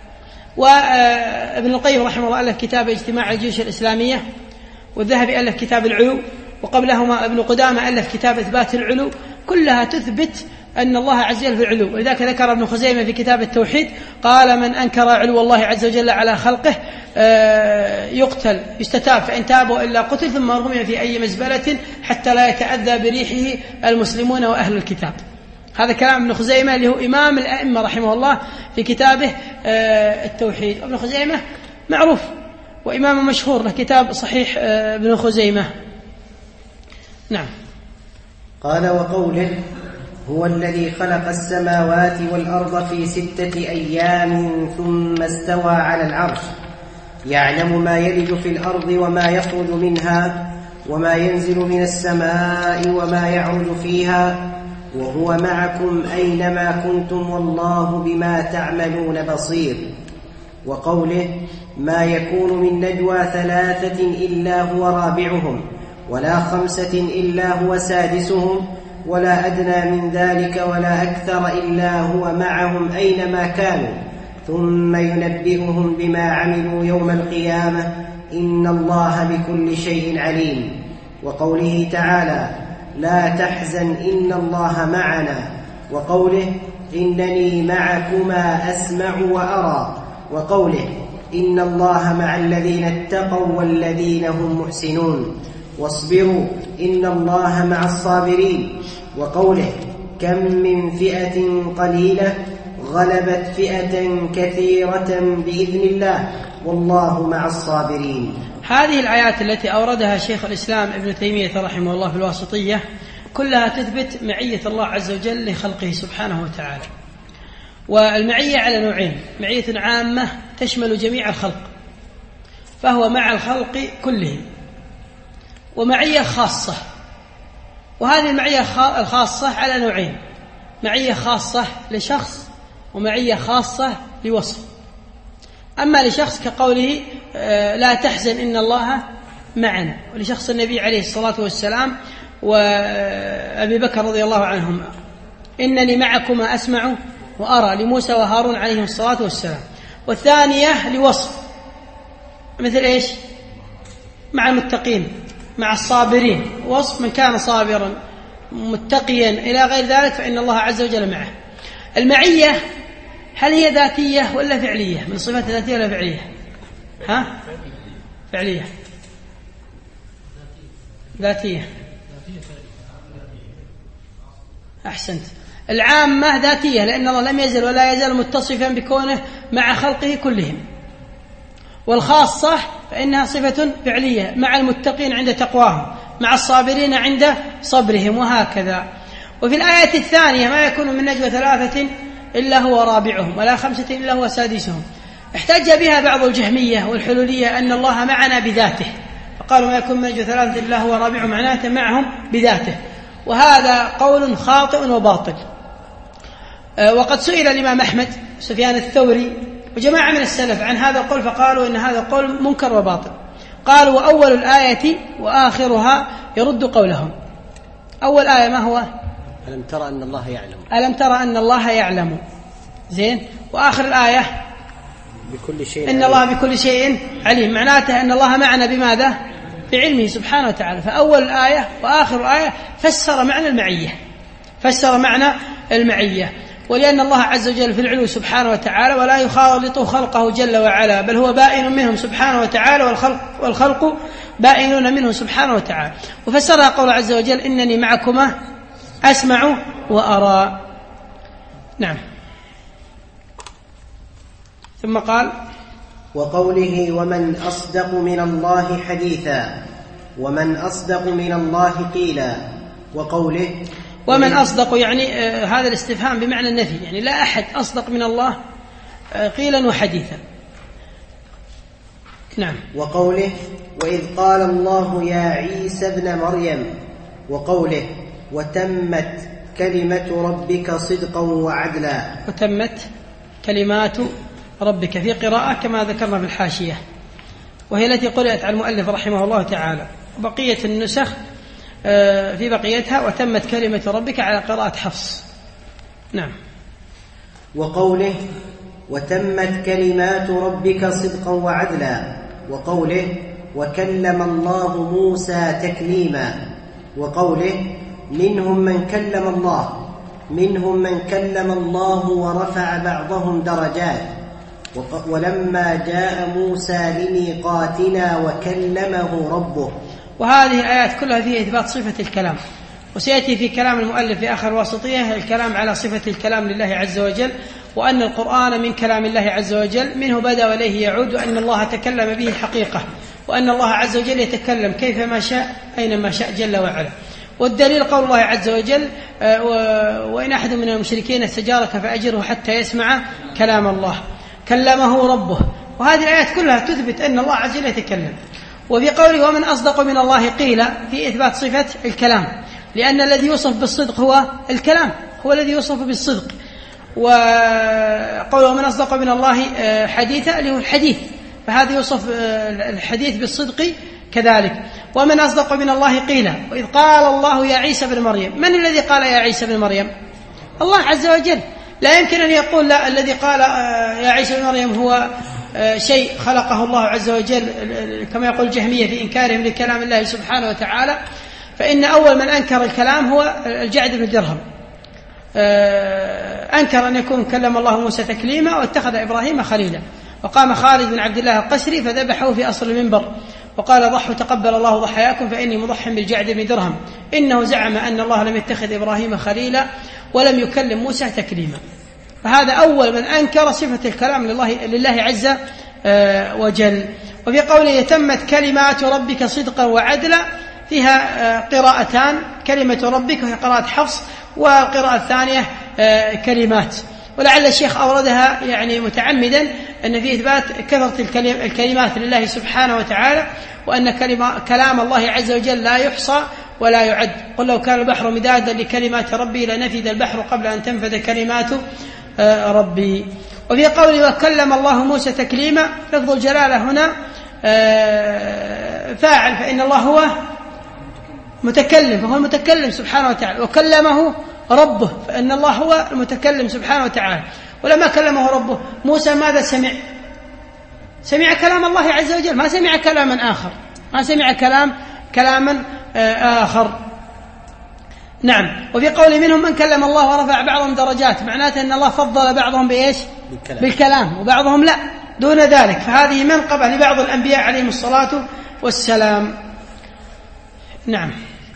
وابن القيم رحمه الله ألف كتاب اجتماع الجيوش الإسلامية، والذهبي ألف كتاب العلو، وقبلهما ابن قدامة ألف كتاب إثبات العلو، كلها تثبت أن الله عز وجل في العلو. ولذلك ذكر ابن خزيمة في كتاب التوحيد قال: من أنكر علو الله عز وجل على خلقه يقتل يستتاب، فإن تابوا إلا قتل، ثم رمي في أي مزبلة حتى لا يتأذى بريحه المسلمون وأهل الكتاب. هذا كلام ابن خزيمة اللي هو إمام الأئمة رحمه الله في كتابه التوحيد. ابن خزيمة معروف وإمام مشهور، له كتاب صحيح ابن خزيمة. نعم. قال: وقوله: هو الذي خلق السماوات والأرض في ستة أيام ثم استوى على العرش، يعلم ما يلج في الأرض وما يخرج منها وما ينزل من السماء وما يعرج فيها، وهو معكم أينما كنتم والله بما تعملون بصير. وقوله: ما يكون من نجوى ثلاثة إلا هو رابعهم ولا خمسة إلا هو سادسهم ولا أدنى من ذلك ولا أكثر إلا هو معهم أينما كانوا ثم ينبئهم بما عملوا يوم القيامة إن الله بكل شيء عليم. وقوله تعالى: لا تحزن إن الله معنا. وقوله: إنني معكما أسمع وأرى. وقوله: إن الله مع الذين اتقوا والذين هم محسنون. واصبروا إن الله مع الصابرين. وقوله: كم من فئة قليلة غلبت فئة كثيرة بإذن الله والله مع الصابرين. هذه الآيات التي أوردها شيخ الإسلام ابن تيمية رحمه الله في الواسطية كلها تثبت معية الله عز وجل لخلقه سبحانه وتعالى. والمعية على نوعين: معية عامة تشمل جميع الخلق فهو مع الخلق كلهم، ومعية خاصة. وهذه المعية الخاصة على نوعين: معية خاصة لشخص ومعية خاصة لوصف. أما لشخص كقوله لا تحزن إن الله معنا، ولشخص النبي عليه الصلاة والسلام وأبي بكر رضي الله عنهما إنني معكما أسمع وأرى، لموسى وهارون عليهم الصلاة والسلام. والثانية لوصف، مثل إيش؟ مع المتقين، مع الصابرين، وصف من كان صابرا متقيا إلى غير ذلك فإن الله عز وجل معه. المعية هل هي ذاتية ولا فعلية؟ من صفات ذاتية ولا فعلية؟ ها؟ فعلية. ذاتية. أحسنت. العامة ذاتية لأن الله لم يزل ولا يزال متصفا بكونه مع خلقه كلهم. والخاصة فإنها صفة فعلية مع المتقين عند تقواهم، مع الصابرين عند صبرهم، وهكذا. وفي الآية الثانية: ما يكون من نجوى ثلاثة إلا هو رابعهم ولا خمسة إلا هو سادسهم، احتج بها بعض الجهمية والحلولية أن الله معنا بذاته، فقالوا ما يكون من نجوى ثلاثة إلا هو رابعهم معناته معهم بذاته، وهذا قول خاطئ وباطل. وقد سئل الإمام أحمد سفيان الثوري وجماعة من السلف عن هذا القول فقالوا إن هذا القول منكر وباطل. قالوا: وأول الآية وآخرها يرد قولهم. أول آية ما هو؟ ألم ترى أن الله يعلم. ألم ترى أن الله يعلم. زين. وآخر الآية بكل شيء إن الله بكل شيء عليم، معناته أن الله معنا بماذا؟ بعلمه سبحانه وتعالى. فأول الآية وآخر الآية فسر معنى المعية، فسر معنى المعية. ولأن الله عز وجل في العلو سبحانه وتعالى ولا يخالط خلقه جل وعلا، بل هو بائن منهم سبحانه وتعالى، والخلق, والخلق بائنون منه سبحانه وتعالى. وفسرها قول عز وجل: إنني معكما أسمع وأرى. نعم. ثم قال: وقوله: ومن أصدق من الله حديثا، ومن أصدق من الله قيلا. وقوله: ومن أصدق، يعني آه هذا الاستفهام بمعنى النفي، يعني لا أحد أصدق من الله آه قيلا وحديثا. نعم. وقوله: وإذ قال الله يا عيسى ابن مريم. وقوله: وتمت كلمة ربك صدقا وعدلا. وتمت كلمات ربك في قراءة كما ذكرنا في الحاشية. وهي التي قرأت على المؤلف رحمه الله تعالى. بقية النسخ في بقيتها وتمت كلمة ربك على قراءة حفص. نعم. وقوله وتمت كلمات ربك صدقا وعدلا، وقوله وكلم الله موسى تكليما، وقوله منهم من كلم الله منهم من كلم الله ورفع بعضهم درجات، ولما جاء موسى لميقاتنا وكلمه ربه. وهذه الآيات كلها فيها إثبات صفة الكلام، وسيأتي في كلام المؤلف في آخر واسطية الكلام على صفة الكلام لله عز وجل، وأن القرآن من كلام الله عز وجل، منه بدأ وإليه يعود، وأن الله تكلم به الحقيقة، وأن الله عز وجل يتكلم كيفما شاء أينما شاء جل وعلا. والدليل قول الله عز وجل وإن أحد من المشركين استجارك فأجره حتى يسمع كلام الله، كلمه ربه. وهذه الآيات كلها تثبت أن الله عز وجل يتكلم. وفي قوله ومن أصدق من الله قيل في إثبات صفة الكلام، لأن الذي يوصف بالصدق هو الكلام، هو الذي يوصف بالصدق. وقوله ومن أصدق من الله حديثا اللي هو الحديث، فهذا يوصف الحديث بالصدق كذلك. ومن أصدق من الله قيل وإذ قال الله يا عيسى بن مريم. من الذي قال يا عيسى بن مريم؟ الله عز وجل. لا يمكن أن يقول لا الذي قال يا عيسى بن مريم هو شيء خلقه الله عز وجل كما يقول الجهمية في إنكارهم لكلام الله سبحانه وتعالى. فإن أول من أنكر الكلام هو الجعد بن درهم، أنكر أن يكون كلم الله موسى تكليما واتخذ إبراهيم خليلا. وقام خالد بن عبد الله القسري فذبحه في أصل المنبر وقال ضحوا تقبل الله ضحاياكم فإني مضح بالجعد بن درهم، إنه زعم أن الله لم يتخذ إبراهيم خليلا ولم يكلم موسى تكليما. فهذا أول من أنكر صفة الكلام لله, لله عز وجل. وفي قوله تمت كلمات ربك صدقا وعدلا فيها قراءتان، كلمة ربك وهي قراءة حفص، والقراءة الثانية كلمات. ولعل الشيخ أوردها يعني متعمدا أن في إثبات كثرة الكلمات لله سبحانه وتعالى، وأن كلام الله عز وجل لا يحصى ولا يعد. قل لو كان البحر مدادا لكلمات ربي لنفد البحر قبل أن تنفذ كلمات ربي. وفي قوله وكلم الله موسى تكليما، لفظ الجلالة هنا فاعل، فإن الله هو متكلم، فهو المتكلم سبحانه وتعالى. وكلمه ربه، فإن الله هو المتكلم سبحانه وتعالى. ولما كلمه ربه موسى ماذا سمع؟ سمع كلام الله عز وجل، ما سمع كلاما آخر، ما سمع كلام كلاما آخر. نعم. وفي قول منهم من كلم الله ورفع بعضهم درجات، معناته أن الله فضل بعضهم بإيش؟ بالكلام. بالكلام، وبعضهم لا دون ذلك. فهذه منقبة لبعض الأنبياء عليهم الصلاة والسلام. نعم.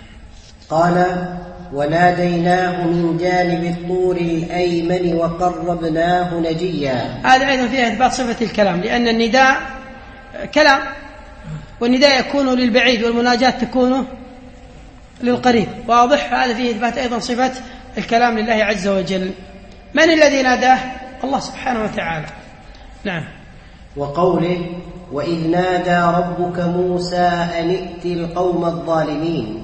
قال وناديناه من جانب الطور الأيمن وقربناه نجيا. هذا أيضا فيها إثبات صفة الكلام، لأن النداء كلام، والنداء يكون للبعيد والمناجاة تكون للقريب. واضح؟ هذا فيه إثبات أيضا صفة الكلام لله عز وجل. من الذي ناداه؟ الله سبحانه وتعالى. نعم. وقوله وإذ نادى ربك موسى أن ائت القوم الظالمين،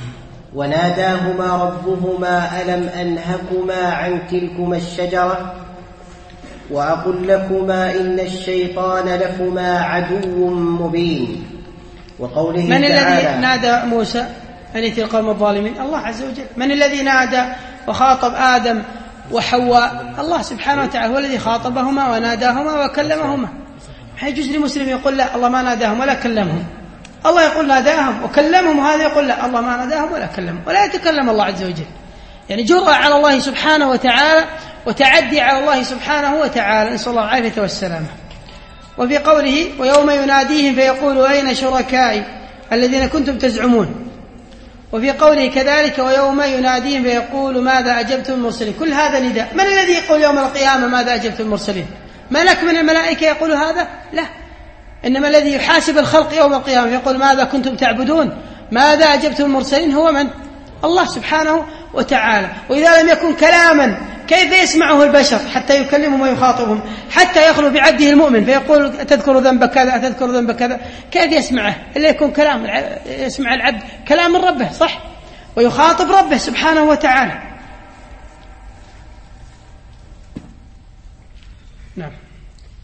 وناداهما ربهما ألم أنهكما عن تلكما الشجرة وأقل لكما إن الشيطان لكما عدو مبين. وقوله من تعالى الذي نادى موسى أن ائت القوم الظالمين؟ الله عز وجل. من الذي نادى وخاطب آدم وحواء؟ الله سبحانه وتعالى هو الذي خاطبهما وناداهما وكلمهما. يجوز لمسلم يقول لا الله ما ناداهم ولا كلمهم، الله يقول ناداهم وكلمهم، وهذا يقول لا الله ما ناداهم ولا كلمهم، ولا يتكلم الله عز وجل. يعني جرأة على الله سبحانه وتعالى وتعدي على الله سبحانه وتعالى، نسأل الله العافية والسلامة. وفي قوله ويوم يناديهم فيقول أين شركائي الذين كنتم تزعمون. وفي قوله كذلك ويوم يناديهم فيقول ماذا أجبتم المرسلين. كل هذا نداء. من الذي يقول يوم القيامة ماذا أجبتم المرسلين؟ ملك من الملائكة يقول هذا؟ لا، إنما الذي يحاسب الخلق يوم القيامة يقول ماذا كنتم تعبدون، ماذا أجبتم المرسلين، هو من؟ الله سبحانه وتعالى. وإذا لم يكن كلاما كيف يسمعه البشر حتى يكلمهم ويخاطبهم، حتى يخلو بعبده المؤمن فيقول أتذكر ذنب كذا أتذكر ذنب كذا، كيف يسمعه إلا يكون كلام يسمع العبد كلام من ربه صح، ويخاطب ربه سبحانه وتعالى. نعم.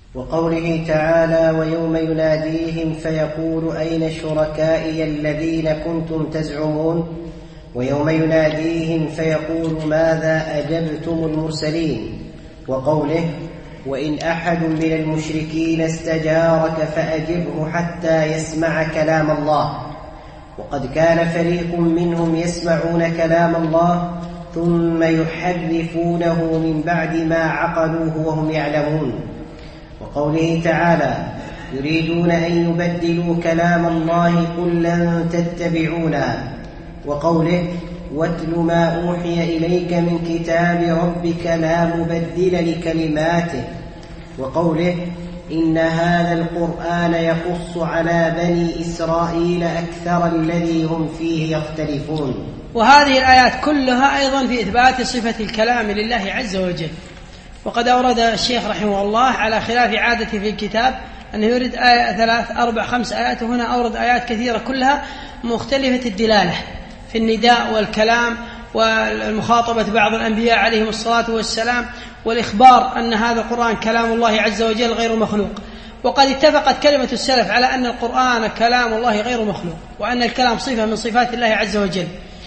وقوله تعالى ويوم يناديهم فيقول أين شركائي الذين كنتم تزعمون ويوم يناديهم فيقول ماذا أجبتم المرسلين. وقوله وإن أحد من المشركين استجارك فأجبه حتى يسمع كلام الله. وقد كان فريق منهم يسمعون كلام الله ثم يحرفونه من بعد ما عقلوه وهم يعلمون. وقوله تعالى يريدون أن يبدلوا كلام الله قل لن تتبعونا. وقوله واتل ما أوحي إليك من كتاب ربك لا مبدل لكلماته. وقوله إن هذا القرآن يقص على بني إسرائيل أكثر الذي هم فيه يختلفون. وهذه الآيات كلها أيضا في إثبات صفة الكلام لله عز وجل. وقد أورد الشيخ رحمه الله على خلاف عادته في الكتاب أنه يريد آية ثلاث أربع خمس آيات، وهنا أورد آيات كثيرة كلها مختلفة الدلالة في النداء والكلام والمخاطبة بعض الأنبياء عليهم الصلاة والسلام والإخبار أن هذا القرآن كلام الله عز وجل غير مخلوق. وقد اتفقت كلمة السلف على أن القرآن كلام الله غير مخلوق، وأن الكلام صفة من صفات الله عز وجل،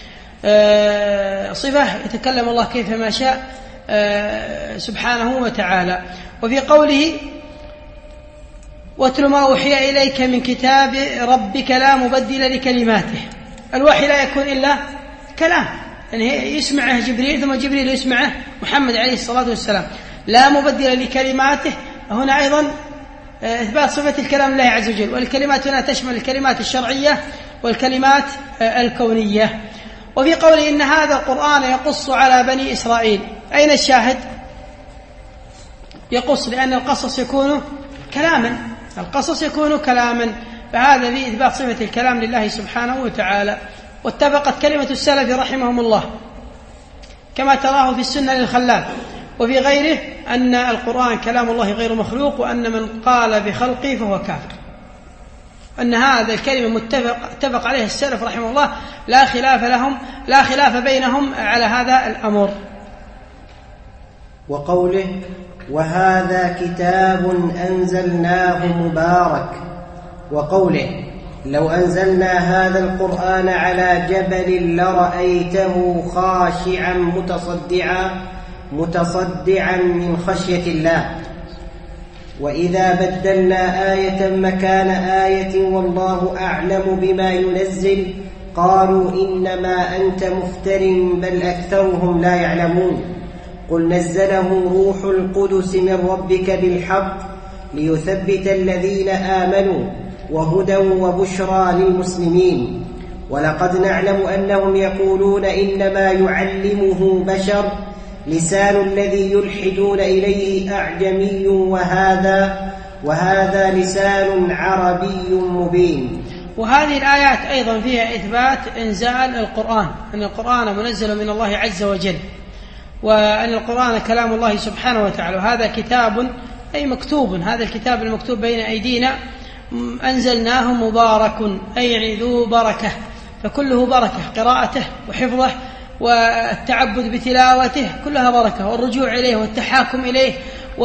صفة يتكلم الله كيفما شاء سبحانه وتعالى. وفي قوله واتل ما أوحي إليك من كتاب ربك لا مبدل لكلماته، الوحي لا يكون إلا كلام، يعني يسمعه جبريل ثم جبريل يسمعه محمد عليه الصلاة والسلام، لا مبدل لكلماته. هنا أيضا إثبات صفة الكلام لله عز وجل، والكلمات هنا تشمل الكلمات الشرعية والكلمات الكونية. وفي قوله إن هذا القرآن يقص على بني إسرائيل، أين الشاهد؟ يقص لأن القصص يكون كلاما، القصص يكون كلاما، فهذا في إثبات صفة الكلام لله سبحانه وتعالى. واتفقت كلمة السلف رحمهم الله كما تراه في السنة للخلال وفي غيره أن القرآن كلام الله غير مخلوق، وأن من قال بخلقه فهو كافر، أن هذا الكلمة متفق اتفق عليه السلف رحمه الله، لا خلاف لهم لا خلاف بينهم على هذا الأمر. وقوله وهذا كتاب أنزلناه مبارك. وقوله لو أنزلنا هذا القرآن على جبل لرأيته خاشعا متصدعا متصدعا من خشية الله. وإذا بدلنا آية مكان آية والله أعلم بما ينزل قالوا إنما أنت مفتر بل أكثرهم لا يعلمون. قل نزله روح القدس من ربك بالحق ليثبت الذين آمنوا وهدى وبشرى للمسلمين. ولقد نعلم أنهم يقولون إنما يعلمه بشر لسان الذي يلحدون إليه أعجمي وهذا وهذا لسان عربي مبين. وهذه الآيات أيضا فيها إثبات إنزال القرآن، أن القرآن منزل من الله عز وجل، وأن القرآن كلام الله سبحانه وتعالى، وهذا كتاب أي مكتوب، هذا الكتاب المكتوب بين أيدينا أنزلناه مبارك أي يعني ذو بركة، فكله بركة، قراءته وحفظه والتعبد بتلاوته كلها بركة، والرجوع إليه والتحاكم إليه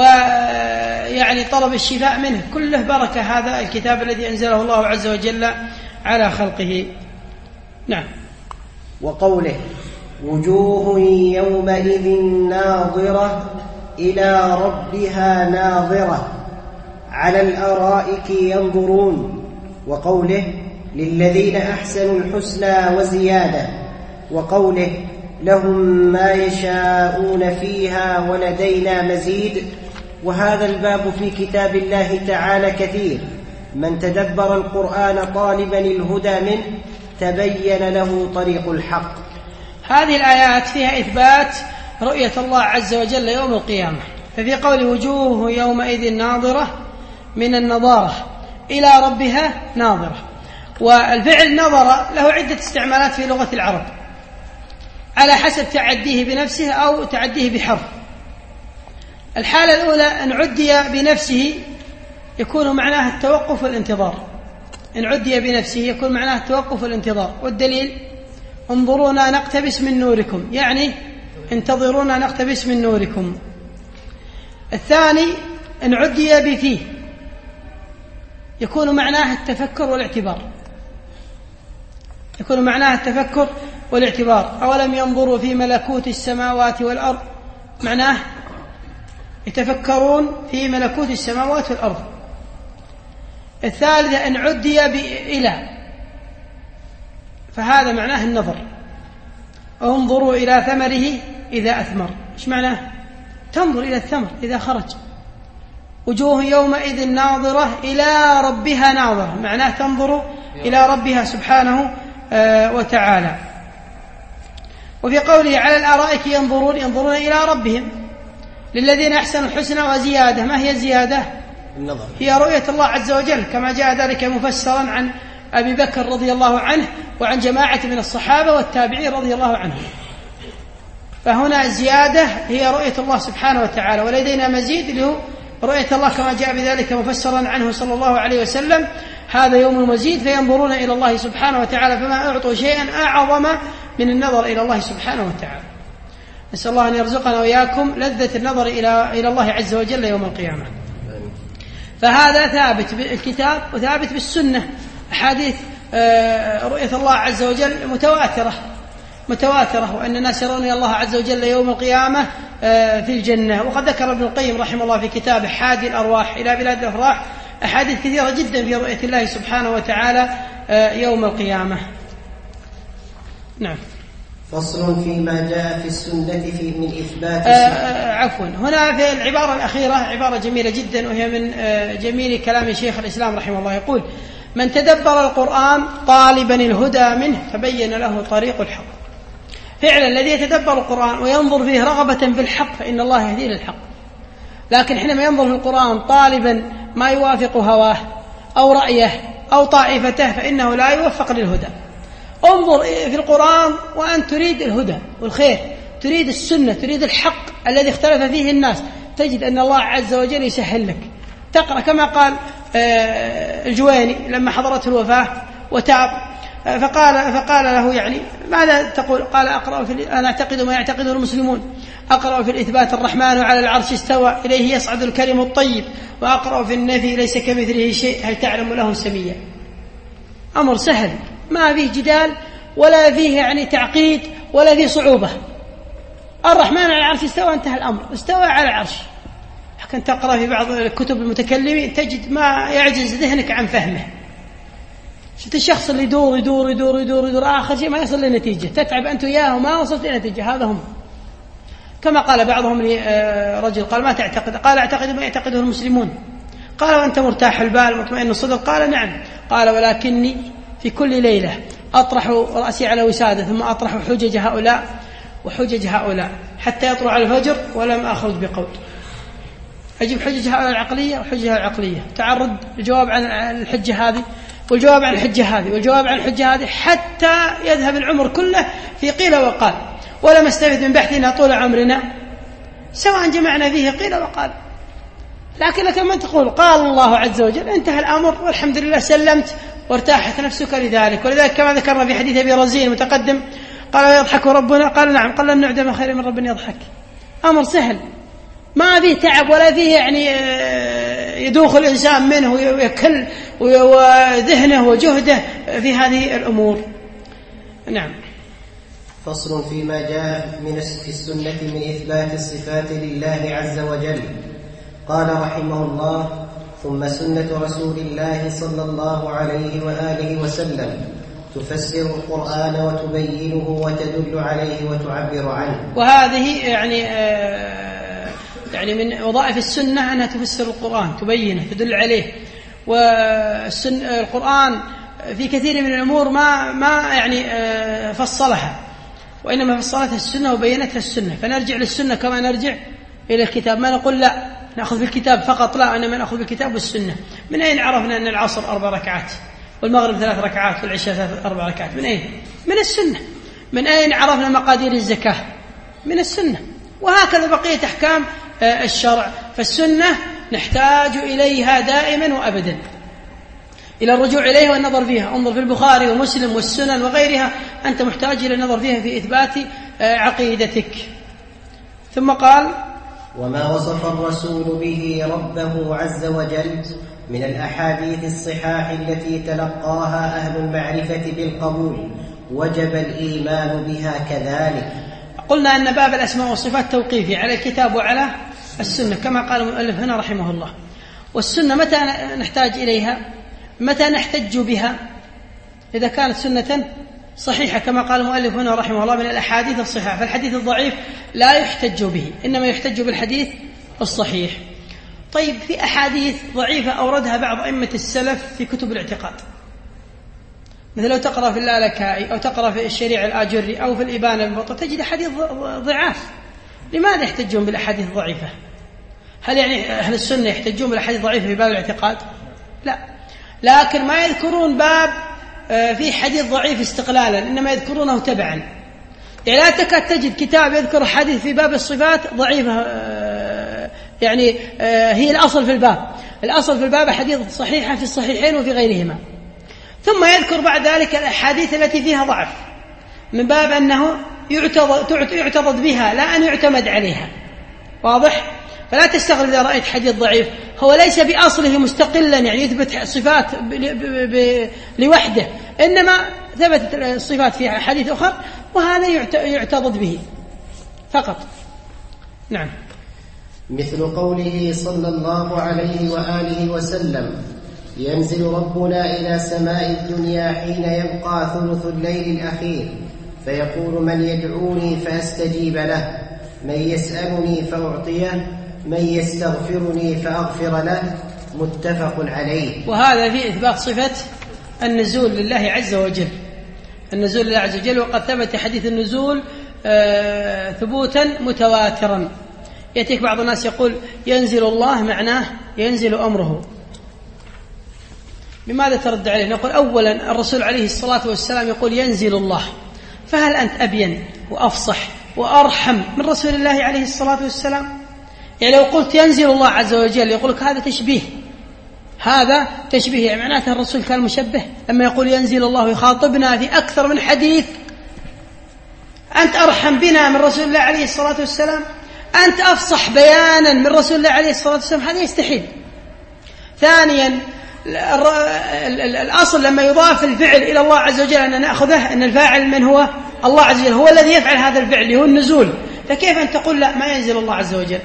ويعني طلب الشفاء منه كله بركة، هذا الكتاب الذي أنزله الله عز وجل على خلقه. نعم. وقوله وجوه يومئذ ناظرة إلى ربها ناظرة على الأرائك ينظرون. وقوله للذين أحسنوا الحسنى وزيادة. وقوله لهم ما يشاءون فيها ولدينا مزيد. وهذا الباب في كتاب الله تعالى كثير، من تدبر القرآن طالبا الهدى منه تبين له طريق الحق. هذه الآيات فيها إثبات رؤية الله عز وجل يوم القيامة، ففي قول وجوه يومئذ ناظرة من النظارة إلى ربها ناظرة، والفعل نظر له عدة استعمالات في لغة العرب على حسب تعديه بنفسه أو تعديه بحرف. الحالة الأولى أن عدي بنفسه يكون معناه التوقف والانتظار، إن عدي بنفسه يكون معناه التوقف والانتظار، والدليل انظرونا نقتبس من نوركم، يعني انتظرونا نقتبس من نوركم. الثاني إن عدي بفيه يكون معناه التفكر والاعتبار، يكون معناه التفكر والاعتبار. أولم ينظروا في ملكوت السماوات والأرض، معناه يتفكرون في ملكوت السماوات والأرض. الثالثة إن عدي إلى، فهذا معناه النظر. انظروا إلى ثمره إذا أثمر، إيش معناه؟ تنظر إلى الثمر إذا خرج. وجوه يومئذ ناظرة إلى ربها ناظرة، معناه تنظر إلى ربها سبحانه وتعالى. وفي قوله على الأرائك ينظرون، ينظرون إلى ربهم. للذين أحسنوا الحسنى وزيادة، ما هي الزيادة؟ النظر، هي رؤية الله عز وجل، كما جاء ذلك مفسرا عن أبي بكر رضي الله عنه وعن جماعة من الصحابة والتابعين رضي الله عنهم. فهنا الزيادة هي رؤية الله سبحانه وتعالى، ولدينا مزيد اللي هو رؤية الله كما جاء بذلك مفسرا عنه صلى الله عليه وسلم. هذا يوم المزيد، فينظرون إلى الله سبحانه وتعالى، فما أعطوا شيئا أعظم من النظر إلى الله سبحانه وتعالى. نسأل الله أن يرزقنا وإياكم لذة النظر إلى إلى الله عز وجل يوم القيامة. فهذا ثابت بالكتاب وثابت بالسنة. أحاديث رؤية الله عز وجل متواترة متواترة وأن الناس يرون الله عز وجل يوم القيامة في الجنة. وقد ذكر ابن القيم رحمه الله في كتابه حادي الأرواح إلى بلاد الأفراح أحاديث كثيرة جدا في رؤية الله سبحانه وتعالى يوم القيامة. نعم. فصل فيما جاء في السنة في من إثبات آه عفوا هنا في العبارة الأخيرة عبارة جميلة جدا، وهي من آه جميل كلام شيخ الإسلام رحمه الله، يقول: من تدبر القرآن طالبا الهدى منه تبين له طريق الحق. فعلا الذي يتدبر القرآن وينظر فيه رغبة في الحق فإن الله يهدي للحق. لكن حينما ينظر في القرآن طالبا ما يوافق هواه أو رأيه أو طائفته فإنه لا يوفق للهدى. انظر في القرآن وأن تريد الهدى والخير، تريد السنة، تريد الحق الذي اختلف فيه الناس، تجد أن الله عز وجل يسهل لك. تقرأ كما قال الجويني لما حضرته الوفاة وتاب، فقال فقال له يعني ماذا تقول؟ قال: أقرأ في أنا أعتقد ما يعتقده المسلمون، أقرأ في الإثبات الرحمن على العرش استوى إليه يصعد الكلم الطيب، وأقرأ في النفي ليس كمثله شيء هل تعلم له سميا. أمر سهل ما فيه جدال ولا فيه يعني تعقيد ولا فيه صعوبة. الرحمن على العرش استوى، انتهى الأمر، استوى على العرش. لكن تقرأ في بعض كتب المتكلمين تجد ما يعجز ذهنك عن فهمه. شفت الشخص اللي يدور يدور يدور يدور يدور آخر شيء ما يصل لنتيجة، تتعب أنت وياه وما وصلت لنتيجة. هذا هم. كما قال بعضهم لرجل قال: ما تعتقد؟ قال: أعتقد ما يعتقده المسلمون. قال: وأنت مرتاح البال مطمئن الصدر؟ قال: نعم. قال: ولكني في كل ليلة أطرح رأسي على وسادة ثم أطرح حجج هؤلاء وحجج هؤلاء حتى يطلع الفجر ولم أخرج بقول. أجيب حجج هؤلاء العقلية وحجج العقلية، تعرض الجواب عن الحجة هذه والجواب عن الحجة هذه والجواب عن الحجة هذه حتى يذهب العمر كله في قيل وقال، ولم استفد من بحثنا طول عمرنا سواء جمعنا فيه قيل وقال. لكن لك من تقول قال الله عز وجل انتهى الأمر والحمد لله سلمت وارتاحت نفسك لذلك. ولذلك كما ذكرنا في حديث أبي رزين متقدم قال: يضحك ربنا؟ قال: نعم. قال: لن نعدم خير من رب يضحك. أمر سهل ما فيه تعب ولا فيه يعني يدوخ الإنسان منه ويكل وذهنه وجهده في هذه الأمور. نعم. فصل فيما جاء من في السنة من إثبات الصفات لله عز وجل. قال رحمه الله: ثم سنة رسول الله صلى الله عليه وآله وسلم تفسر القرآن وتبينه وتدل عليه وتعبر عنه. وهذه يعني آه يعني من وظائف السنة أنها تفسر القرآن، تبينه، تدل عليه. والقرآن في كثير من الأمور ما ما يعني آه فصلها، وإنما فصلتها السنة وبينتها السنة. فنرجع للسنة كما نرجع إلى الكتاب، ما نقول لا نأخذ بالكتاب فقط، لا، إنما نأخذ بالكتاب والسنة. من أين عرفنا أن العصر أربع ركعات والمغرب ثلاث ركعات والعشاء ثلاث أربع ركعات؟ من أين؟ من السنة. من أين عرفنا مقادير الزكاة؟ من السنة. وهكذا بقية أحكام الشرع. فالسنة نحتاج إليها دائما وأبدا، إلى الرجوع إليها والنظر فيها. انظر في البخاري ومسلم والسنن وغيرها، أنت محتاج إلى النظر فيها في إثبات عقيدتك. ثم قال: وما وصف الرسول به ربه عز وجل من الأحاديث الصحاح التي تلقاها أهل المعرفة بالقبول وجب الإيمان بها كذلك. قلنا أن باب الأسماء والصفات توقيفي على الكتاب وعلى السنة كما قال المؤلف هنا رحمه الله. والسنة متى نحتاج إليها؟ متى نحتج بها؟ إذا كانت سنة صحيحة كما قال المؤلف هنا رحمه الله من الأحاديث الصحيحة. فالحديث الضعيف لا يحتج به، إنما يحتج بالحديث الصحيح. طيب في أحاديث ضعيفة أوردها بعض أئمة السلف في كتب الاعتقاد، مثل لو تقرأ في اللالكائي أو تقرأ في الشريع الآجري أو في الإبانة المبطة تجد حديث ضعاف. لماذا يحتجون بالأحاديث الضعيفة؟ هل يعني أهل السنة يحتجون بالأحاديث الضعيفة في باب الاعتقاد؟ لا، لكن ما يذكرون باب في حديث ضعيف استقلالا، إنما يذكرونه تبعا. يعني لا تكاد تجد كتاب يذكر حديث في باب الصفات ضعيفة، يعني هي الأصل في الباب. الأصل في الباب حديث صحيحة في الصحيحين وفي غيرهما، ثم يذكر بعد ذلك الأحاديث التي فيها ضعف من باب أنه يعتضد, يعتضد بها لا أن يعتمد عليها. واضح؟ فلا تستغرب إذا رأيت حديث ضعيف، هو ليس بأصله مستقلا يعني يثبت صفات لوحده، إنما ثبتت الصفات في حديث أخر وهذا يعتضد به فقط. نعم. مثل قوله صلى الله عليه وآله وسلم: ينزل ربنا إلى سماء الدنيا حين يبقى ثلث الليل الأخير فيقول: من يدعوني فأستجيب له، من يسألني فأعطيه، من يستغفرني فأغفر له، متفق عليه. وهذا في إثبات صفة النزول لله عز وجل، النزول لله عز وجل. وقد ثبت حديث النزول آه ثبوتا متواترا. يأتيك بعض الناس يقول ينزل الله معناه ينزل أمره. بماذا ترد عليه؟ نقول أولا الرسول عليه الصلاة والسلام يقول ينزل الله، فهل أنت أبين وأفصح وأرحم من رسول الله عليه الصلاة والسلام؟ يعني لو قلت ينزل الله عز وجل يقولك هذا تشبيه، هذا تشبيه، يعني معناته الرسول كان مشبه لما يقول ينزل الله يخاطبنا في أكثر من حديث. أنت أرحم بنا من رسول الله عليه الصلاة والسلام، أنت أفصح بيانا من رسول الله عليه الصلاة والسلام، هذا يستحيل. ثانيا الأصل لما يضاف الفعل إلى الله عز وجل أن نأخذه أن الفاعل من هو؟ الله عز وجل، هو الذي يفعل هذا الفعل هو النزول، فكيف أن تقول لا ما ينزل الله عز وجل؟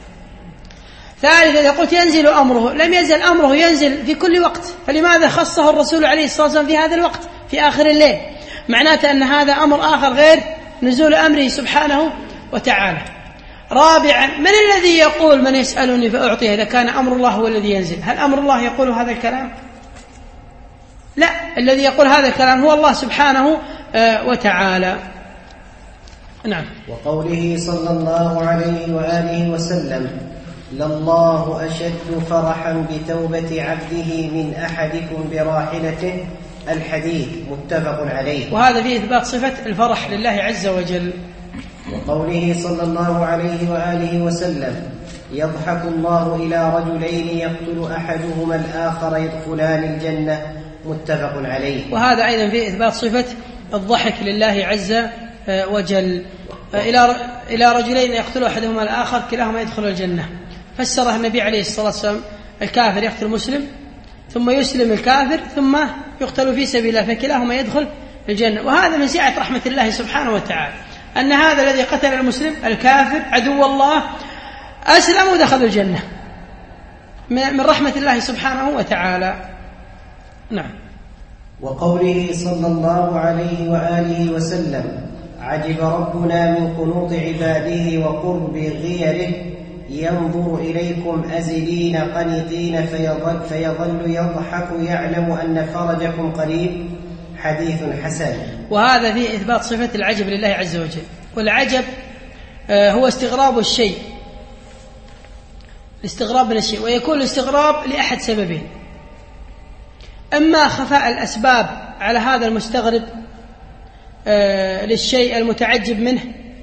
ثالثا إذا قلت ينزل أمره، لم ينزل أمره، ينزل في كل وقت، فلماذا خصه الرسول عليه الصلاة والسلام في هذا الوقت في آخر الليل؟ معناته أن هذا أمر آخر غير نزول أمره سبحانه وتعالى. رابعا من الذي يقول من يسألني فأعطيه إذا كان أمر الله هو الذي ينزل؟ هل أمر الله يقول هذا الكلام؟ لا، الذي يقول هذا الكلام هو الله سبحانه وتعالى. نعم. وقوله صلى الله عليه وآله وسلم: لله أشد فرحا بتوبة عبده من أحدكم براحلته، الحديث متفق عليه. وهذا فيه إثبات صفة الفرح لله عز وجل. وقوله صلى الله عليه وآله وسلم: يضحك الله إلى رجلين يقتل أحدهما الآخر يدخلان الجنة، متفق عليه. وهذا أيضا فيه إثبات صفة الضحك لله عز وجل. إلى إلى رجلين يقتل أحدهما الآخر كلاهما يدخل الجنة. فسرها النبي عليه الصلاة والسلام: الكافر يقتل مسلم ثم يسلم الكافر ثم يقتل في سبيل الله فكلاهما يدخل الجنة. وهذا من سعة رحمة الله سبحانه وتعالى أن هذا الذي قتل المسلم الكافر عدو الله أسلم ودخل الجنة من رحمة الله سبحانه وتعالى. نعم. وقوله صلى الله عليه وآله وسلم: عجب ربنا من قنوط عباده وقرب غيره، ينظر إليكم أزلين قنطين فيظل, فيظل يضحك يعلم أن فرجكم قريب، حديث حسن. وهذا فيه إثبات صفة العجب لله عز وجل. والعجب هو استغراب الشيء، الاستغراب من الشيء، ويكون الاستغراب لأحد سببين: أما خفاء الأسباب على هذا المستغرب للشيء المتعجب منه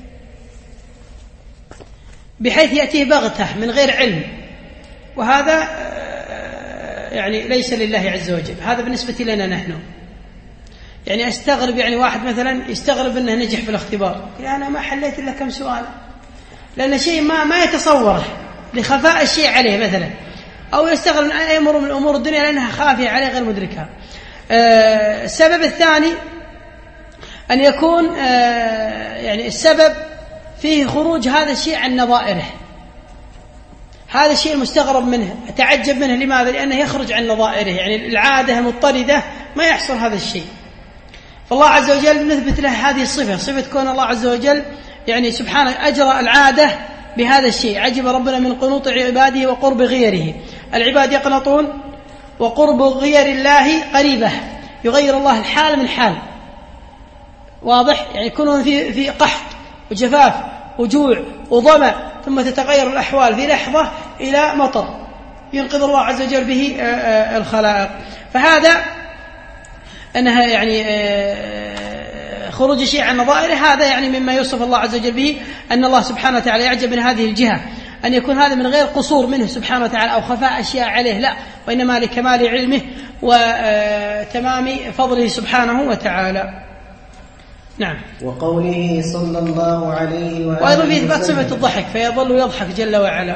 بحيث يأتيه بغتة من غير علم، وهذا يعني ليس لله عز وجل. هذا بالنسبة لنا نحن، يعني أستغرب، يعني واحد مثلا يستغرب أنه نجح في الاختبار، يعني أنا ما حليت إلا كم سؤال، لأن شيء ما ما يتصوره لخفاء الشيء عليه مثلا، أو يستغل أن يمر من أمور الدنيا لأنها خافية عليه غير مدركها. السبب الثاني أن يكون يعني السبب فيه خروج هذا الشيء عن نظائره، هذا الشيء المستغرب منه أتعجب منه. لماذا؟ لأنه يخرج عن نظائره، يعني العادة المضطردة ما يحصل هذا الشيء. فالله عز وجل نثبت له هذه الصفة، صفة كون الله عز وجل يعني سبحانه أجرى العادة بهذا الشيء. عجب ربنا من قنوط عباده وقرب غيره. العباد يقنطون وقرب غير الله قريبة، يغير الله الحال من حال، واضح؟ يعني يكونون في في قحط وجفاف وجوع وظمأ، ثم تتغير الأحوال في لحظة إلى مطر ينقذ الله عز وجل به الخلائق. فهذا أنها يعني خروج شيء عن نظائره، هذا يعني مما يوصف الله عز وجل به أن الله سبحانه وتعالى يعجب من هذه الجهة، أن يكون هذا من غير قصور منه سبحانه وتعالى أو خفاء أشياء عليه، لا، وإنما لكمال علمه وتمام فضله سبحانه وتعالى. نعم. وقوله صلى الله عليه وآله وأيضا في إثبات صفة الضحك، فيظل يضحك جل وعلا.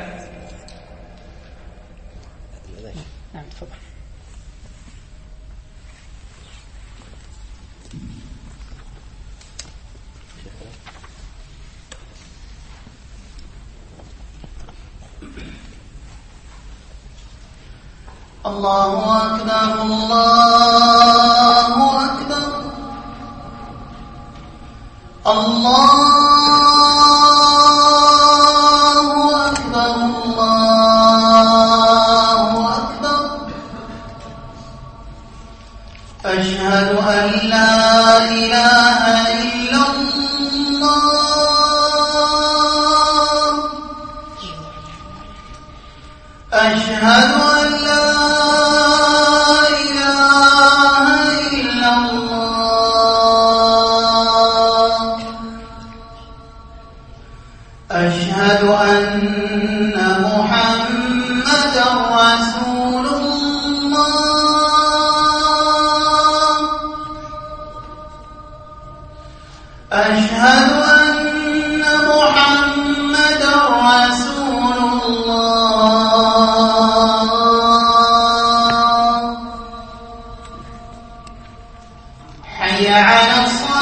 نعم تفضل. الله أكبر الله أكبر الله أكبر الله أكبر. أشهد أن لا إله إلا الله. أشهد أن لا أشهد أن محمدًا رسول الله. أشهد أن محمدًا رسول الله. حي على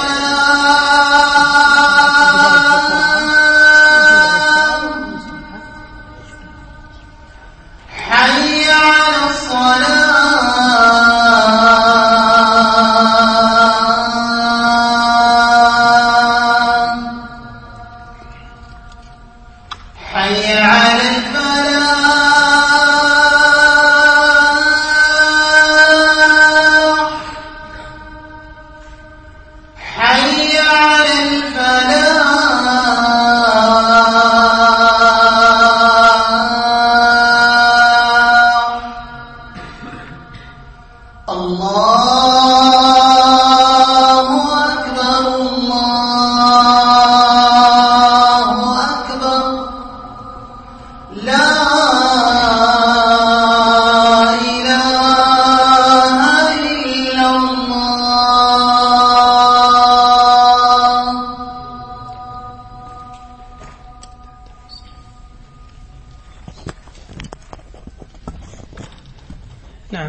نعم.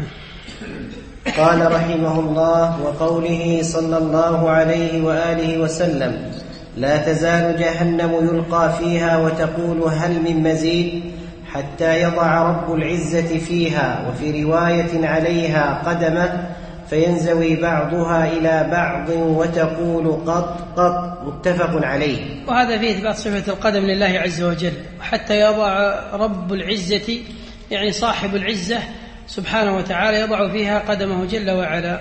قال رحمه الله: وقوله صلى الله عليه وآله وسلم: لا تزال جهنم يلقى فيها وتقول هل من مزيد حتى يضع رب العزة فيها، وفي رواية عليها قدمه فينزوي بعضها إلى بعض وتقول قط قط، متفق عليه. وهذا فيه إثبات صفة القدم لله عز وجل، حتى يضع رب العزة يعني صاحب العزة سبحانه وتعالى يضع فيها قدمه جل وعلا.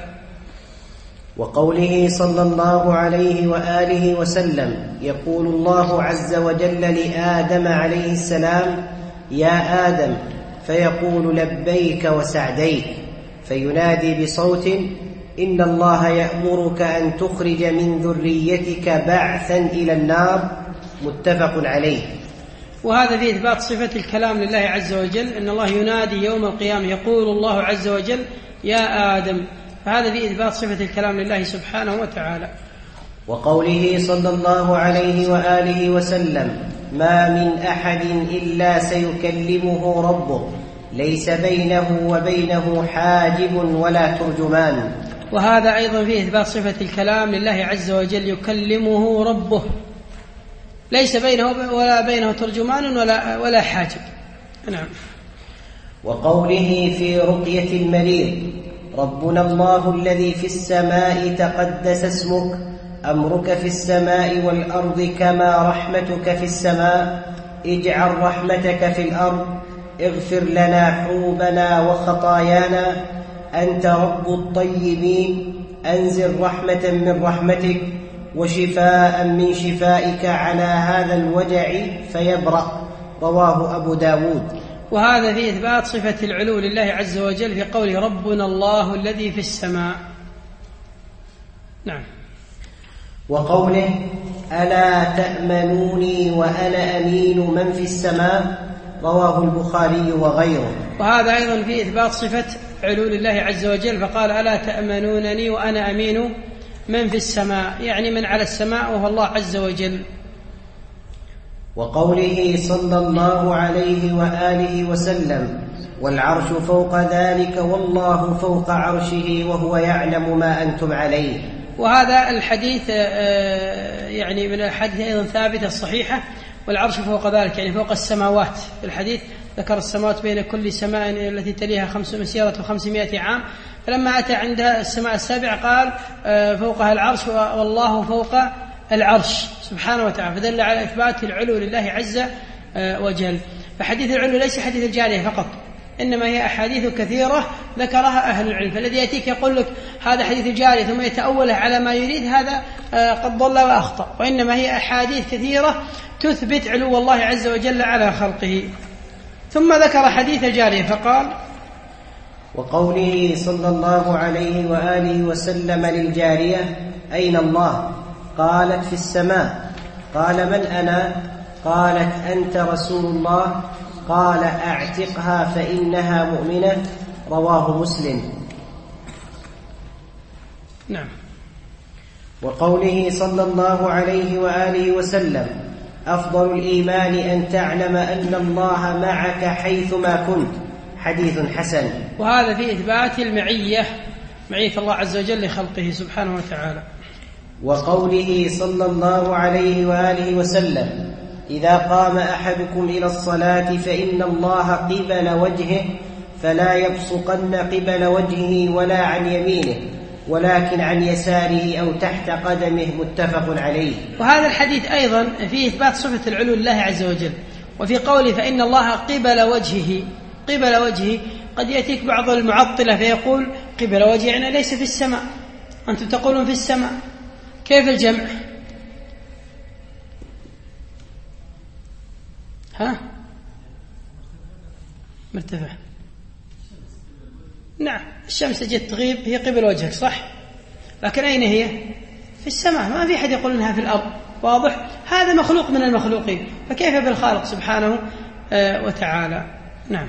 وقوله صلى الله عليه وآله وسلم: يقول الله عز وجل لآدم عليه السلام: يا آدم، فيقول لبيك وسعديك، فينادي بصوت: إن الله يأمرك أن تخرج من ذريتك بعثا إلى النار، متفق عليه. وهذا فيه إثبات صفة الكلام لله عز وجل، أن الله ينادي يوم القيامة، يقول الله عز وجل: يا آدم، فهذا فيه إثبات صفة الكلام لله سبحانه وتعالى. وقوله صلى الله عليه وآله وسلم: ما من أحد إلا سيكلمه ربه ليس بينه وبينه حاجب ولا ترجمان. وهذا أيضا فيه إثبات صفة الكلام لله عز وجل، يكلمه ربه ليس بينه ولا بينه ترجمان ولا, ولا حاجب. نعم. وقوله في رقية المريض ربنا الله الذي في السماء تقدس اسمك أمرك في السماء والأرض كما رحمتك في السماء اجعل رحمتك في الأرض اغفر لنا حوبنا وخطايانا أنت رب الطيبين أنزل رحمة من رحمتك وشفاء من شفائك على هذا الوجع فيبرأ. رواه أبو داود. وهذا في إثبات صفة العلو لله عز وجل في قول ربنا الله الذي في السماء. نعم. وقوله ألا تأمنوني وأنا أمين من في السماء رواه البخاري وغيره. وهذا أيضا في إثبات صفة علو لله عز وجل فقال ألا تأمنونني وأنا أمين من في السماء، يعني من على السماء وهو الله عز وجل. وقوله صلى الله عليه وآله وسلم والعرش فوق ذلك والله فوق عرشه وهو يعلم ما أنتم عليه. وهذا الحديث يعني من الحديث أيضا ثابتة الصحيحة، والعرش فوق ذلك يعني فوق السماوات. في الحديث ذكر السماوات بين كل سماء التي تليها خمس مسيرة وخمسمائة عام، فلما أتى عند السماء السابعة قال فوقها العرش والله فوق العرش سبحانه وتعالى، فدل على إثبات العلو لله عز وجل. فحديث العلو ليس حديث الجارية فقط، إنما هي أحاديث كثيرة ذكرها أهل العلم. فالذي يأتيك يقول لك هذا حديث الجارية ثم يتأوله على ما يريد هذا قد ضل وأخطأ، وإنما هي أحاديث كثيرة تثبت علو الله عز وجل على خلقه. ثم ذكر حديث الجارية فقال وقوله صلى الله عليه وآله وسلم للجارية أين الله؟ قالت في السماء. قال من أنا؟ قالت أنت رسول الله. قال أعتقها فإنها مؤمنة. رواه مسلم. نعم. وقوله صلى الله عليه وآله وسلم أفضل الإيمان أن تعلم أن الله معك حيثما كنت. حديث حسن. وهذا في إثبات المعية، معية الله عز وجل لخلقه سبحانه وتعالى. وقوله صلى الله عليه وآله وسلم إذا قام أحدكم إلى الصلاة فإن الله قبل وجهه فلا يبصقن قبل وجهه ولا عن يمينه ولكن عن يساره أو تحت قدمه. متفق عليه. وهذا الحديث أيضا فيه إثبات صفة العلو لله عز وجل. وفي قوله فإن الله قبل وجهه، قبل وجهه قد يأتيك بعض المعطلة فيقول قبل وجهه يعني ليس في السماء، أنتم تقولون في السماء، كيف الجمع؟ ها؟ مرتفع. نعم الشمس جت تغيب هي قبل وجهك صح، لكن أين هي؟ في السماء، ما في أحد يقول إنها في الأرض. واضح؟ هذا مخلوق من المخلوقين، فكيف بالخالق سبحانه وتعالى. نعم.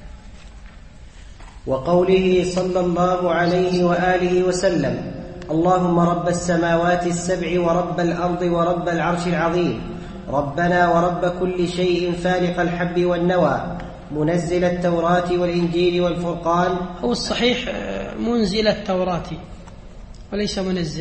وقوله صلى الله عليه وآله وسلم اللهم رب السماوات السبع ورب الأرض ورب العرش العظيم ربنا ورب كل شيء فالق الحب والنوى منزل التوراة والإنجيل والفرقان. هو الصحيح منزل التوراة وليس منزل.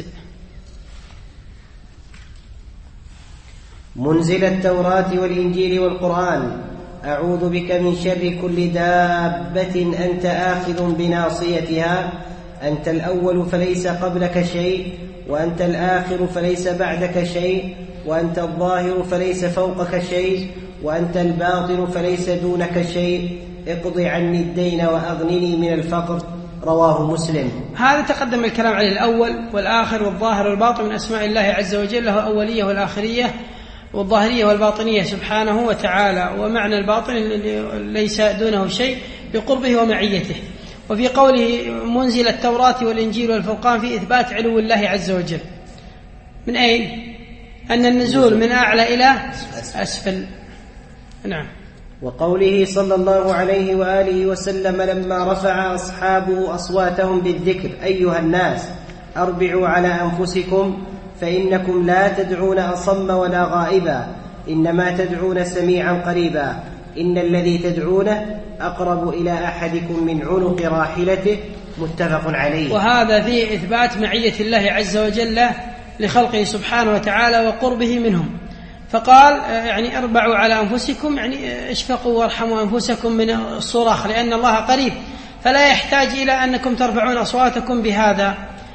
منزل التوراة والإنجيل والقرآن أعوذ بك من شر كل دابة أنت آخذ بناصيتها أنت الأول فليس قبلك شيء وأنت الآخر فليس بعدك شيء وأنت الظاهر فليس فوقك شيء وأنت الباطن فليس دونك شيء اقض عني الدين وأغنني من الفقر. رواه مسلم. هذا تقدم الكلام على الأول والآخر والظاهر والباطن من أسماء الله عز وجل، له أولية والآخرية والظاهرية والباطنية سبحانه وتعالى، ومعنى الباطن ليس دونه شيء بقربه ومعيته. وفي قوله منزل التوراة والإنجيل والفرقان في إثبات علو الله عز وجل. من أين؟ أن النزول من أعلى إلى أسفل. نعم. وقوله صلى الله عليه وآله وسلم لما رفع أصحابه أصواتهم بالذكر أيها الناس أربعوا على أنفسكم فإنكم لا تدعون أصم ولا غائبا إنما تدعون سميعا قريبا إن الذي تدعونه أقرب إلى أحدكم من عنق راحلته متفق عليه. وهذا فيه إثبات معية الله عز وجل لخلقه سبحانه وتعالى وقربه منهم، فقال يعني اربعوا على أنفسكم، يعني اشفقوا وارحموا أنفسكم من الصراخ، لأن الله قريب فلا يحتاج إلى أنكم ترفعون أصواتكم بهذا.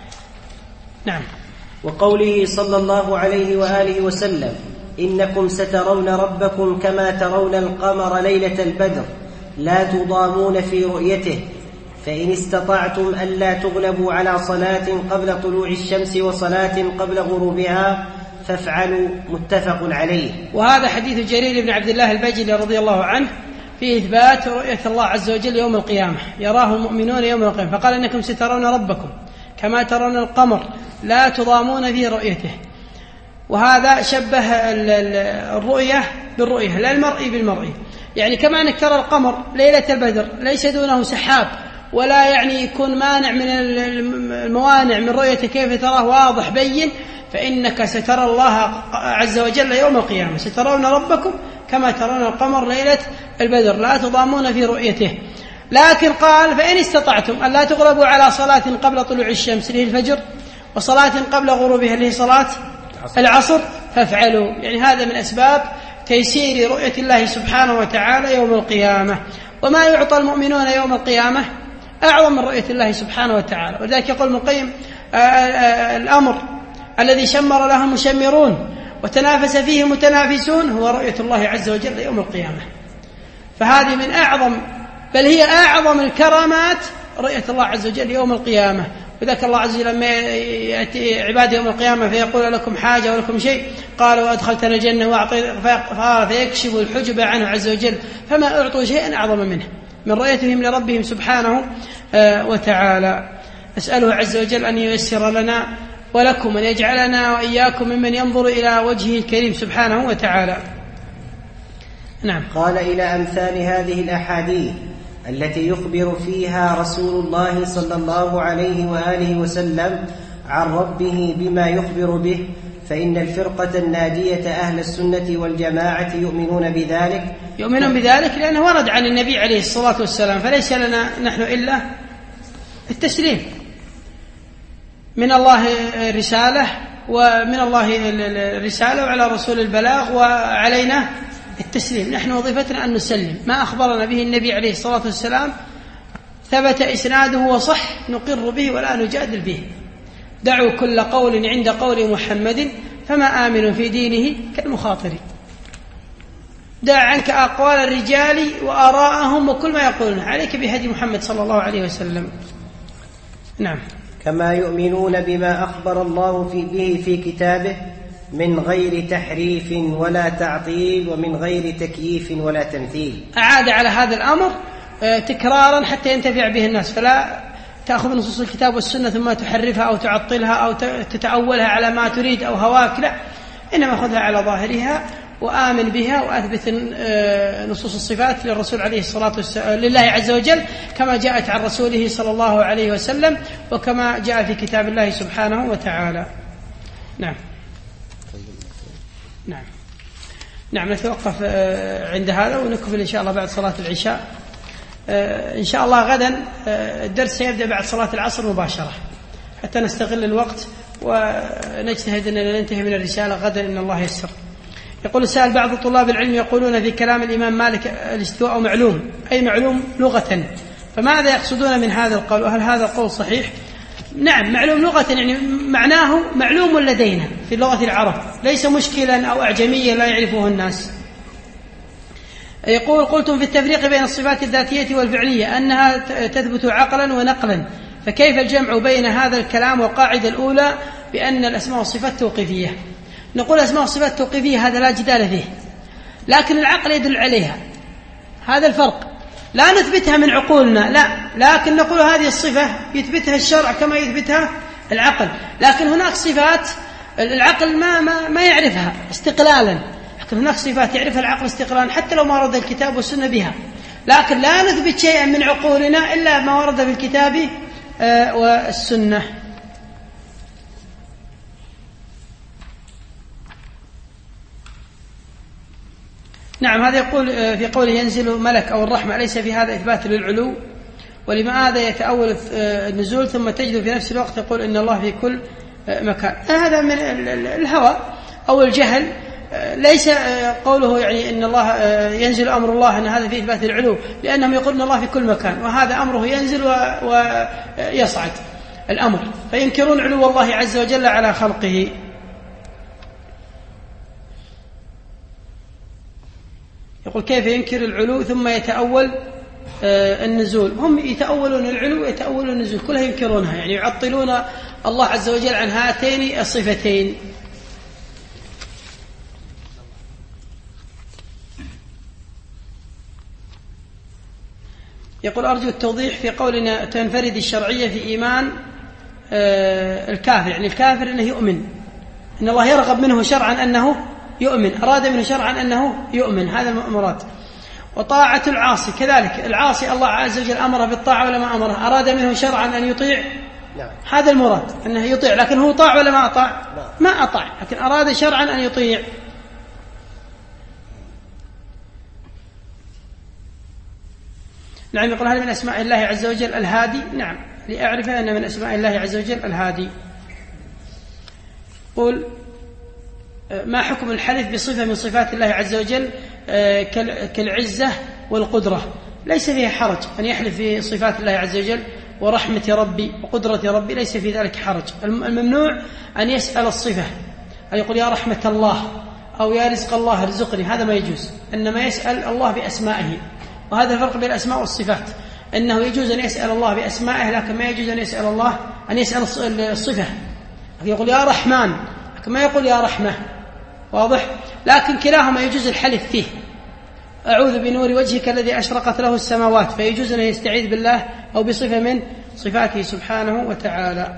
نعم. وقوله صلى الله عليه وآله وسلم إنكم سترون ربكم كما ترون القمر ليلة البدر لا تضامون في رؤيته فإن استطعتم ألا تغلبوا على صلاة قبل طلوع الشمس وصلاة قبل غروبها فافعلوا متفق عليه. وهذا حديث جرير بن عبد الله البجلي رضي الله عنه في إثبات رؤية الله عز وجل يوم القيامة، يراه المؤمنون يوم القيامة، فقال إنكم سترون ربكم كما ترون القمر لا تضامون في رؤيته. وهذا شبه الرؤية بالرؤية لا المرئي بالمرئي، يعني كما أنك ترى القمر ليلة البدر ليس دونه سحاب ولا يعني يكون مانع من الموانع من رؤيته كيف تراه واضح بين، فإنك سترى الله عز وجل يوم القيامة، سترون ربكم كما ترون القمر ليلة البدر لا تضامون في رؤيته. لكن قال فإن استطعتم أن لا تغلبوا على صلاة قبل طلوع الشمس اللي هي الفجر وصلاة قبل غروبها اللي هي صلاة العصر فافعلوا، يعني هذا من أسباب تيسير رؤية الله سبحانه وتعالى يوم القيامة. وما يعطى المؤمنون يوم القيامة أعظم من رؤية الله سبحانه وتعالى، ولذلك يقول ابن القيم الأمر الذي شمر له مشمرون وتنافس فيه متنافسون هو رؤية الله عز وجل يوم القيامة، فهذه من أعظم بل هي أعظم الكرامات رؤية الله عز وجل يوم القيامة. وذلك الله عز وجل لما يأتي عباده يوم القيامة فيقول لكم حاجة ولكم شيء قالوا وأدخلتنا الجنة وأعطيت فيكشف الحجب عنه عز وجل فما أعطوا شيئا أعظم منه من رؤيتهم لربهم سبحانه وتعالى. أسأله عز وجل أن ييسر لنا ولكم أن يجعلنا وإياكم ممن ينظر إلى وجهه الكريم سبحانه وتعالى. نعم. قال إلى أمثال هذه الأحاديث التي يخبر فيها رسول الله صلى الله عليه وآله وسلم عن ربه بما يخبر به، فإن الفرقة الناجية أهل السنة والجماعة يؤمنون بذلك يؤمنون بذلك لأنه ورد عن النبي عليه الصلاة والسلام، فليس لنا نحن إلا التسليم من الله الرسالة ومن الله الرسالة وعلى رسول البلاغ وعلينا التسليم. نحن وظيفتنا أن نسلم ما أخبرنا به النبي عليه الصلاة والسلام ثبت إسناده وصح نقر به ولا نجادل به. دعوا كل قول عند قول محمد فما آمن في دينه كالمخاطر. دع عنك أقوال الرجال وآراءهم وكل ما يقولون، عليك بهدي محمد صلى الله عليه وسلم. نعم. كما يؤمنون بما أخبر الله في به في كتابه من غير تحريف ولا تعطيل ومن غير تكييف ولا تمثيل. أعاد على هذا الأمر تكرارا حتى ينتفع به الناس، فلا تأخذ نصوص الكتاب والسنة ثم تحرفها أو تعطلها أو تتأولها على ما تريد أو هواك، لا، إنما خذها على ظاهرها وآمن بها وأثبت نصوص الصفات للرسول عليه الصلاة والسلام لله عز وجل كما جاءت عن رسوله صلى الله عليه وسلم وكما جاء في كتاب الله سبحانه وتعالى. نعم. نعم. نعم نتوقف عند هذا ونكمل إن شاء الله بعد صلاة العشاء. إن شاء الله غدا الدرس سيبدأ بعد صلاة العصر مباشرة حتى نستغل الوقت ونجتهد أن ننتهي من الرسالة غدا إن الله يسر. يقول السائل بعض طلاب العلم يقولون في كلام الإمام مالك الاستواء معلوم، أي معلوم لغة، فماذا يقصدون من هذا القول وهل هذا القول صحيح؟ نعم معلوم لغة يعني معناه معلوم لدينا في لغة العرب، ليس مشكلا أو أعجميا لا يعرفه الناس. يقول قلتم في التفريق بين الصفات الذاتية والفعلية أنها تثبت عقلا ونقلا، فكيف الجمع بين هذا الكلام والقاعدة الأولى بأن الأسماء والصفات توقيفية؟ نقول الأسماء والصفات توقيفية هذا لا جدال فيه، لكن العقل يدل عليها، هذا الفرق. لا نثبتها من عقولنا، لا، لكن نقول هذه الصفة يثبتها الشرع كما يثبتها العقل، لكن هناك صفات العقل ما, ما, ما يعرفها استقلالا، لكن هناك صفات يعرفها العقل استقلالا حتى لو ما ورد الكتاب والسنة بها، لكن لا نثبت شيئا من عقولنا إلا ما ورد في الكتاب والسنة. نعم، هذا يقول في قوله ينزل ملك أو الرحمة ليس في هذا إثبات للعلو، ولماذا يتأول النزول ثم تجد في نفس الوقت يقول إن الله في كل مكان؟ هذا من الهوى أو الجهل، ليس قوله يعني إن الله ينزل أمر الله أن هذا في إثبات العلو، لأنهم يقولون الله في كل مكان، وهذا أمره ينزل ويصعد الأمر، فينكرون علو الله عز وجل على خلقه. يقول كيف ينكر العلو ثم يتأول النزول؟ هم يتأولون العلو ويتأولون النزول، كلها ينكرونها، يعني يعطلون الله عز وجل عن هاتين الصفتين. يقول أرجو التوضيح في قولنا تنفرد الشرعية في إيمان الكافر، يعني الكافر أنه يؤمن، إن الله يرغب منه شرعا أنه يؤمن، أراد منه شرعا أنه يؤمن، هذا المراد. وطاعة العاصي كذلك، العاصي الله عز وجل أمره بالطاعة ولا ما أمره، أراد منه شرعا أن يطيع، هذا المراد أنه يطيع، لكن هو طاع ولا ما أطاع؟ ما أطاع، لكن أراد شرعا أن يطيع. نعم، يقول هل من أسماء الله عز وجل الهادي؟ نعم، لأعرف أن من أسماء الله عز وجل الهادي. قل ما حكم الحلف بصفة من صفات الله عز وجل كالعزة والقدرة؟ ليس فيه حرج أن يحلف في صفات الله عز وجل، ورحمة ربي وقدرة ربي ليس في ذلك حرج. الممنوع أن يسأل الصفة، أن يقول يا رحمة الله أو يا رزق الله ارزقني، هذا ما يجوز، إنما يسأل الله بأسمائه، وهذا الفرق بين الأسماء والصفات، أنه يجوز أن يسأل الله بأسمائه، لكن ما يجوز أن يسأل الله أن يسأل الصفة، يقول يا رحمن لكن ما يقول يا رحمة، واضح؟ لكن كلاهما يجوز الحلف فيه. أعوذ بنور وجهك الذي أشرقت له السماوات، فيجوز أن يستعيذ بالله أو بصفة من صفاته سبحانه وتعالى.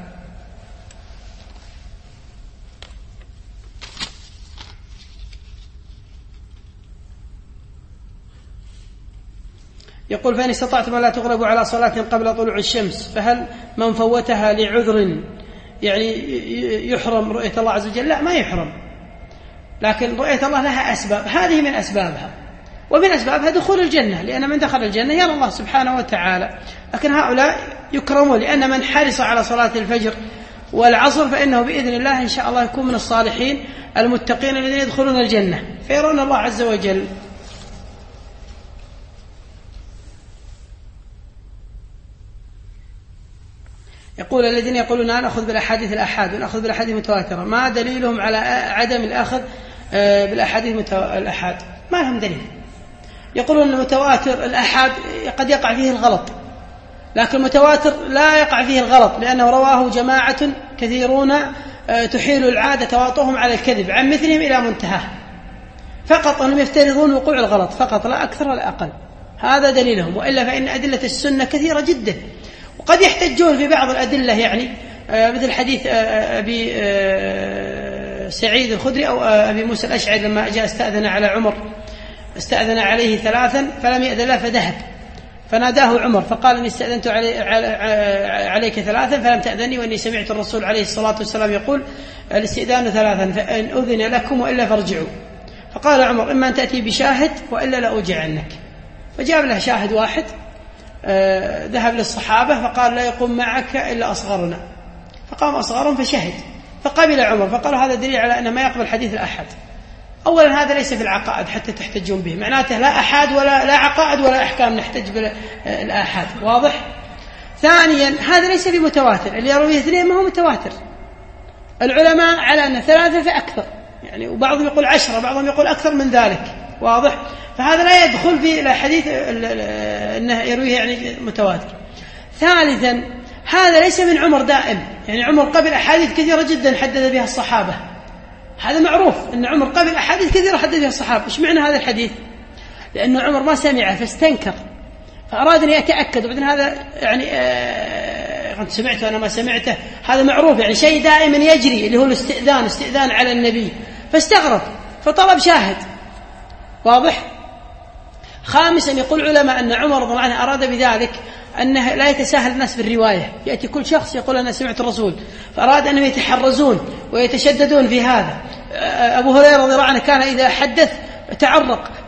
يقول فإن استطعتم لا تغربوا على صلاة قبل طلوع الشمس، فهل من فوتها لعذر يعني يحرم رؤية الله عز وجل؟ لا، ما يحرم، لكن رؤية الله لها أسباب، هذه من أسبابها، ومن أسبابها دخول الجنة، لأن من دخل الجنة يرى الله سبحانه وتعالى. لكن هؤلاء يكرمون، لأن من حرص على صلاة الفجر والعصر فإنه بإذن الله إن شاء الله يكون من الصالحين المتقين الذين يدخلون الجنة فيرون الله عز وجل. يقول الذين يقولون نأخذ بالأحاديث الأحاد ونأخذ بالأحاديث المتواترة، ما دليلهم على عدم الأخذ بالأحاديث الأحاد؟ ما لهم دليل. يقولون المتواتر الأحاد قد يقع فيه الغلط، لكن المتواتر لا يقع فيه الغلط، لأنه رواه جماعة كثيرون تحيل العادة تواطؤهم على الكذب عن مثلهم إلى منتهاه، فقط أنهم يفترضون وقوع الغلط فقط، لا أكثر ولا أقل، هذا دليلهم. وإلا فإن أدلة السنة كثيرة جدا، وقد يحتجون في بعض الأدلة، يعني مثل حديث أبي سعيد الخدري أو أبي موسى الأشعري لما جاء استأذن على عمر، استأذن عليه ثلاثا فلم يأذن له فذهب، فناداه عمر فقال إني استأذنت علي عليك ثلاثا فلم تأذني، وإني سمعت الرسول عليه الصلاة والسلام يقول الاستئذان ثلاثا فإن أذن لكم وإلا فارجعوا. فقال عمر إما أن تأتي بشاهد وإلا لأوجع عنك، فجاب له شاهد واحد، آه ذهب للصحابة فقال لا يقوم معك إلا أصغرنا، فقام أصغرهم فشهد، فقبل عمر، فقالوا هذا دليل على أنه ما يقبل حديث الأحد. أولا هذا ليس في العقائد حتى تحتجون به، معناته لا أحد ولا لا عقائد ولا أحكام نحتج بالأحد، واضح؟ ثانيا هذا ليس بمتواتر، اللي يرويه اثنين ما هو متواتر، العلماء على أن ثلاثة فأكثر، يعني وبعضهم يقول عشرة، بعضهم يقول أكثر من ذلك، واضح؟ فهذا لا يدخل في الحديث أنه يرويه يعني متواتر. ثالثا هذا ليس من عمر دائم، يعني عمر قبل أحاديث كثيرة جدا حدث بها الصحابة، هذا معروف أن عمر قبل أحاديث كثيرة حدث بها الصحابة. إيش معنى هذا الحديث؟ لأن عمر ما سمعه فاستنكر، فأراد أن يتأكد، وبعدين هذا يعني آه أنت سمعته أنا ما سمعته، هذا معروف، يعني شيء دائما يجري اللي هو الاستئذان، استئذان على النبي، فاستغرب فطلب شاهد، واضح؟ خامسا يقول علماء أن عمر رضي الله عنه أراد بذلك أنه لا يتساهل الناس بالرواية، يأتي كل شخص يقول أنا سمعت الرسول، فأراد أنهم يتحرزون ويتشددون في هذا. أبو هريرة رضي الله عنه كان إذا حدث تعرق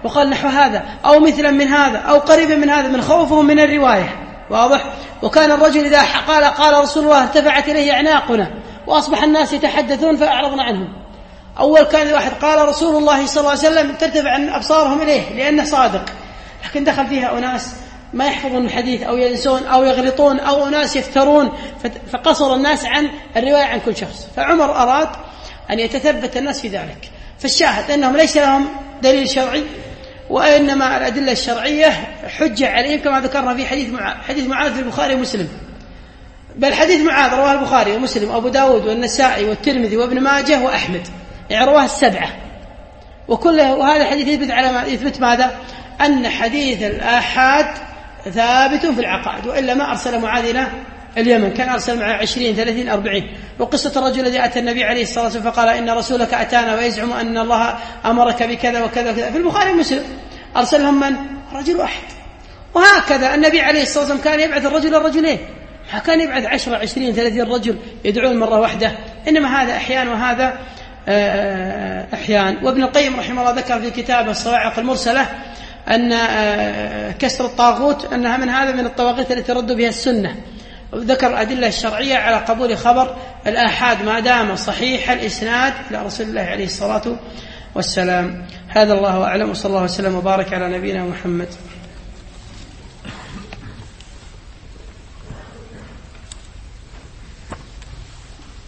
وقال نحو هذا أو مثلا من هذا أو قريبا من هذا من خوفهم من الرواية. واضح؟ وكان الرجل إذا قال قال رسول الله ارتفعت إليه أعناقنا وأصبح الناس يتحدثون فأعرضنا عنهم. أول كان واحد قال رسول الله صلى الله عليه وسلم ترتفع أبصارهم إليه لأنه صادق، لكن دخل فيها أناس ما يحفظون الحديث أو ينسون أو يغلطون أو أناس يفترون، فقصر الناس عن الرواية عن كل شخص. فعمر أراد أن يتثبت الناس في ذلك. فالشاهد أنهم ليس لهم دليل شرعي، وإنما الأدلة الشرعية حجة عليهم كما ذكرنا في حديث معاذ. حديث معاذ في البخاري ومسلم، بل حديث معاذ رواه البخاري ومسلم وأبو داود والنسائي والترمذي وابن ماجه وأحمد، يعني رواه السبعة. وكله وهذا الحديث يثبت على ما يثبت ماذا؟ أن حديث الآحاد ثابت في العقائد، وإلا ما أرسل معاذ إلى اليمن، كان أرسل معه عشرين ثلاثين أربعين. وقصة الرجل الذي أتى النبي عليه الصلاة والسلام فقال إن رسولك أتانا ويزعم أن الله أمرك بكذا وكذا وكذا، في البخاري ومسلم. أرسلهم من؟ رجل واحد. وهكذا النبي عليه الصلاة والسلام كان يبعث الرجل الرجلين، ما كان يبعث عشرة عشرين ثلاثين رجل يدعون مرة واحدة، إنما هذا أحيان وهذا أحيان. وابن القيم رحمه الله ذكر في كتابه الصواعق المرسلة أن كسر الطاغوت أنها من هذا من الطواغيت التي ترد بها السنة، وذكر الأدلة الشرعية على قبول خبر الآحاد ما دام صحيح الإسناد إلى رسول الله عليه الصلاة والسلام. هذا الله أعلم، وصلى الله وسلم وبارك على نبينا محمد.